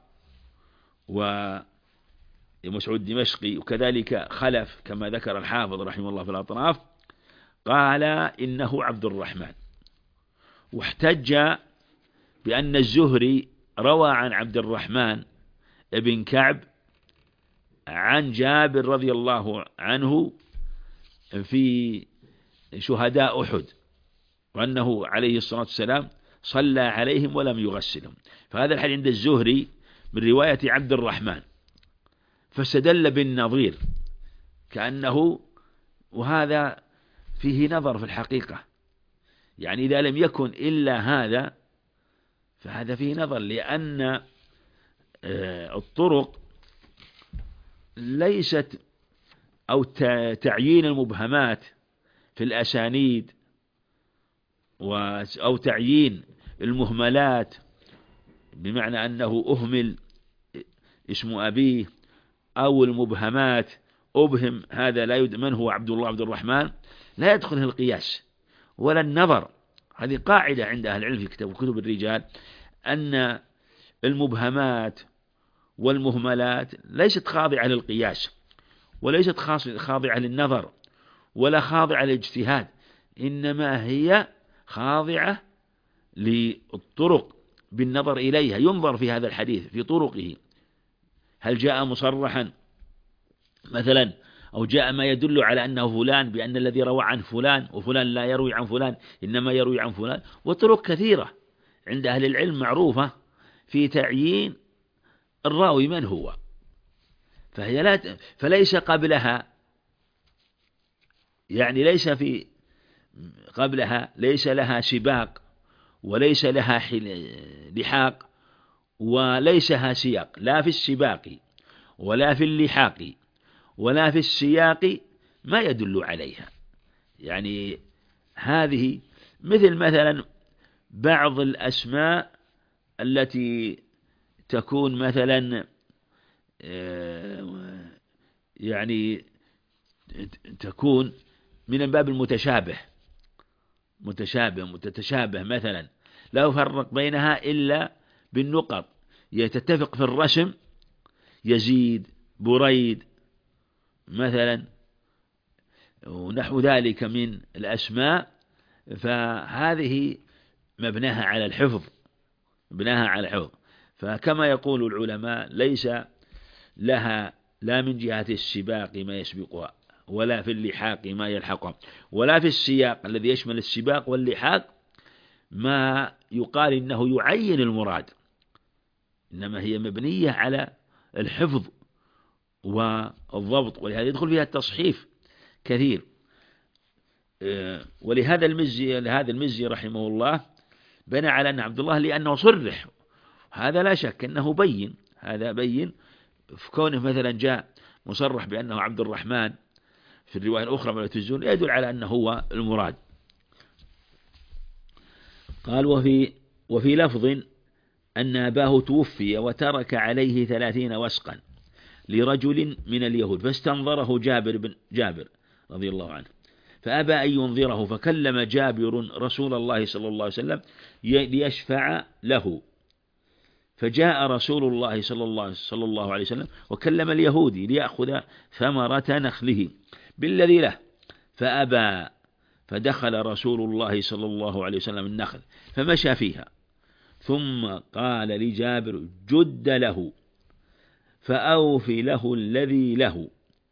ومسعود دمشقي وكذلك خلف كما ذكر الحافظ رحمه الله في الأطراف قال إنه عبد الرحمن، واحتج بأن الزهري روى عن عبد الرحمن ابن كعب عن جابر رضي الله عنه في شهداء أحد، وأنه عليه الصلاة والسلام صلى عليهم ولم يغسلهم، فهذا الحديث عند الزهري من رواية عبد الرحمن، فاستدل بالنظير كأنه، وهذا فيه نظر في الحقيقة، يعني إذا لم يكن إلا هذا فهذا فيه نظر، لأن الطرق ليست أو تعيين المبهمات في الأسانيد أو تعيين المهملات بمعنى أنه أهمل اسم أبيه أو المبهمات أبهم هذا لا يد من هو عبد الله عبد الرحمن لا يدخله القياس ولا النظر. هذه قاعدة عند أهل العلم في كتب كتب الرجال أن المبهمات والمهملات ليست خاضعة للقياس وليست خاضعة للنظر ولا خاضعة للاجتهاد، إنما هي خاضعة للطرق بالنظر إليها، ينظر في هذا الحديث في طرقه، هل جاء مصرحا مثلا أو جاء ما يدل على أنه فلان بأن الذي روى عن فلان وفلان لا يروي عن فلان إنما يروي عن فلان، وطرق كثيرة عند أهل العلم معروفة في تعيين الراوي من هو، فهي لا فليس قبلها يعني ليس في قبلها ليس لها سباق وليس لها لحاق وليس لها سياق، لا في السباق ولا في اللحاق ولا في السياق ما يدل عليها. يعني هذه مثل مثلا بعض الأسماء التي تكون مثلا يعني تكون من باب المتشابه متشابه متتشابه مثلا لا يفرق بينها إلا بالنقط، يتتفق في الرسم يزيد بريد مثلا ونحو ذلك من الأسماء، فهذه مبناها على الحفظ مبناها على الحفظ. فكما يقول العلماء ليس لها لا من جهة السباق ما يسبقها ولا في اللحاق ما يلحقها ولا في السياق الذي يشمل السباق واللحاق ما يقال إنه يعين المراد، إنما هي مبنية على الحفظ والضبط، ولهذا يدخل فيها التصحيف كثير. ولهذا المزي لهذا المزي رحمه الله بنى على أن عبد الله لأنه صرح، هذا لا شك أنه بين، هذا بين في كونه مثلا جاء مصرح بأنه عبد الرحمن في الرواية الأخرى من التزون يدل على أنه هو المراد. قال وفي وفي لفظ أن أباه توفي وترك عليه ثلاثين وسقا لرجل من اليهود، فاستنظره جابر بن جابر رضي الله عنه فأبى أن ينظره، فكلم جابر رسول الله صلى الله عليه وسلم ليشفع له، فجاء رسول الله صلى الله, صلى الله عليه وسلم وكلم اليهودي ليأخذ ثمرة نخله بالذي له، فأبى، فدخل رسول الله صلى الله عليه وسلم النخل فمشى فيها، ثم قال لجابر جد له فأوفي له الذي له،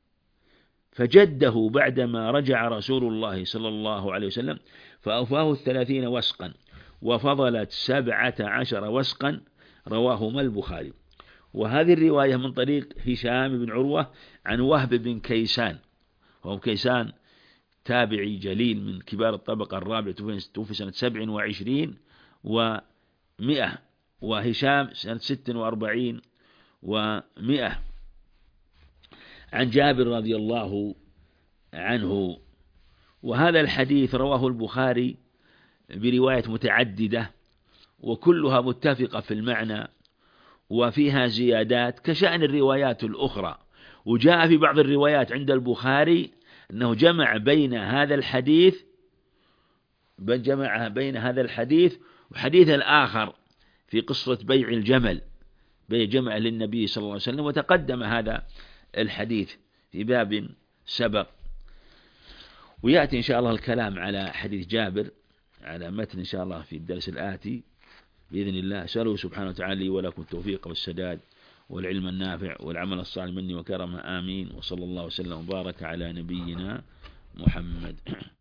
فجده بعدما رجع رسول الله صلى الله عليه وسلم فأوفاه الثلاثين وسقا وفضلت سبعة عشر وسقا، رواهما البخاري. وهذه الرواية من طريق هشام بن عروة عن وهب بن كيسان، وهو كيسان تابعي جليل من كبار الطبقة الرابعة، توفي سنة سبع وعشرين ومئة، وهشام سنة ست وأربعين ومئة، عن جابر رضي الله عنه. وهذا الحديث رواه البخاري برواية متعددة وكلها متفقة في المعنى وفيها زيادات كشأن الروايات الأخرى. وجاء في بعض الروايات عند البخاري أنه جمع بين هذا الحديث بل جمع بين هذا الحديث وحديث الآخر في قصة بيع الجمل، بيع جمع للنبي صلى الله عليه وسلم، وتقدم هذا الحديث في باب سبق. ويأتي إن شاء الله الكلام على حديث جابر على متن إن شاء الله في الدرس الآتي بإذن الله. أسأله سبحانه وتعالى لي ولكم التوفيق والسداد والعلم النافع والعمل الصالح مني وكرمه، آمين. وصلى الله وسلم وبارك على نبينا محمد.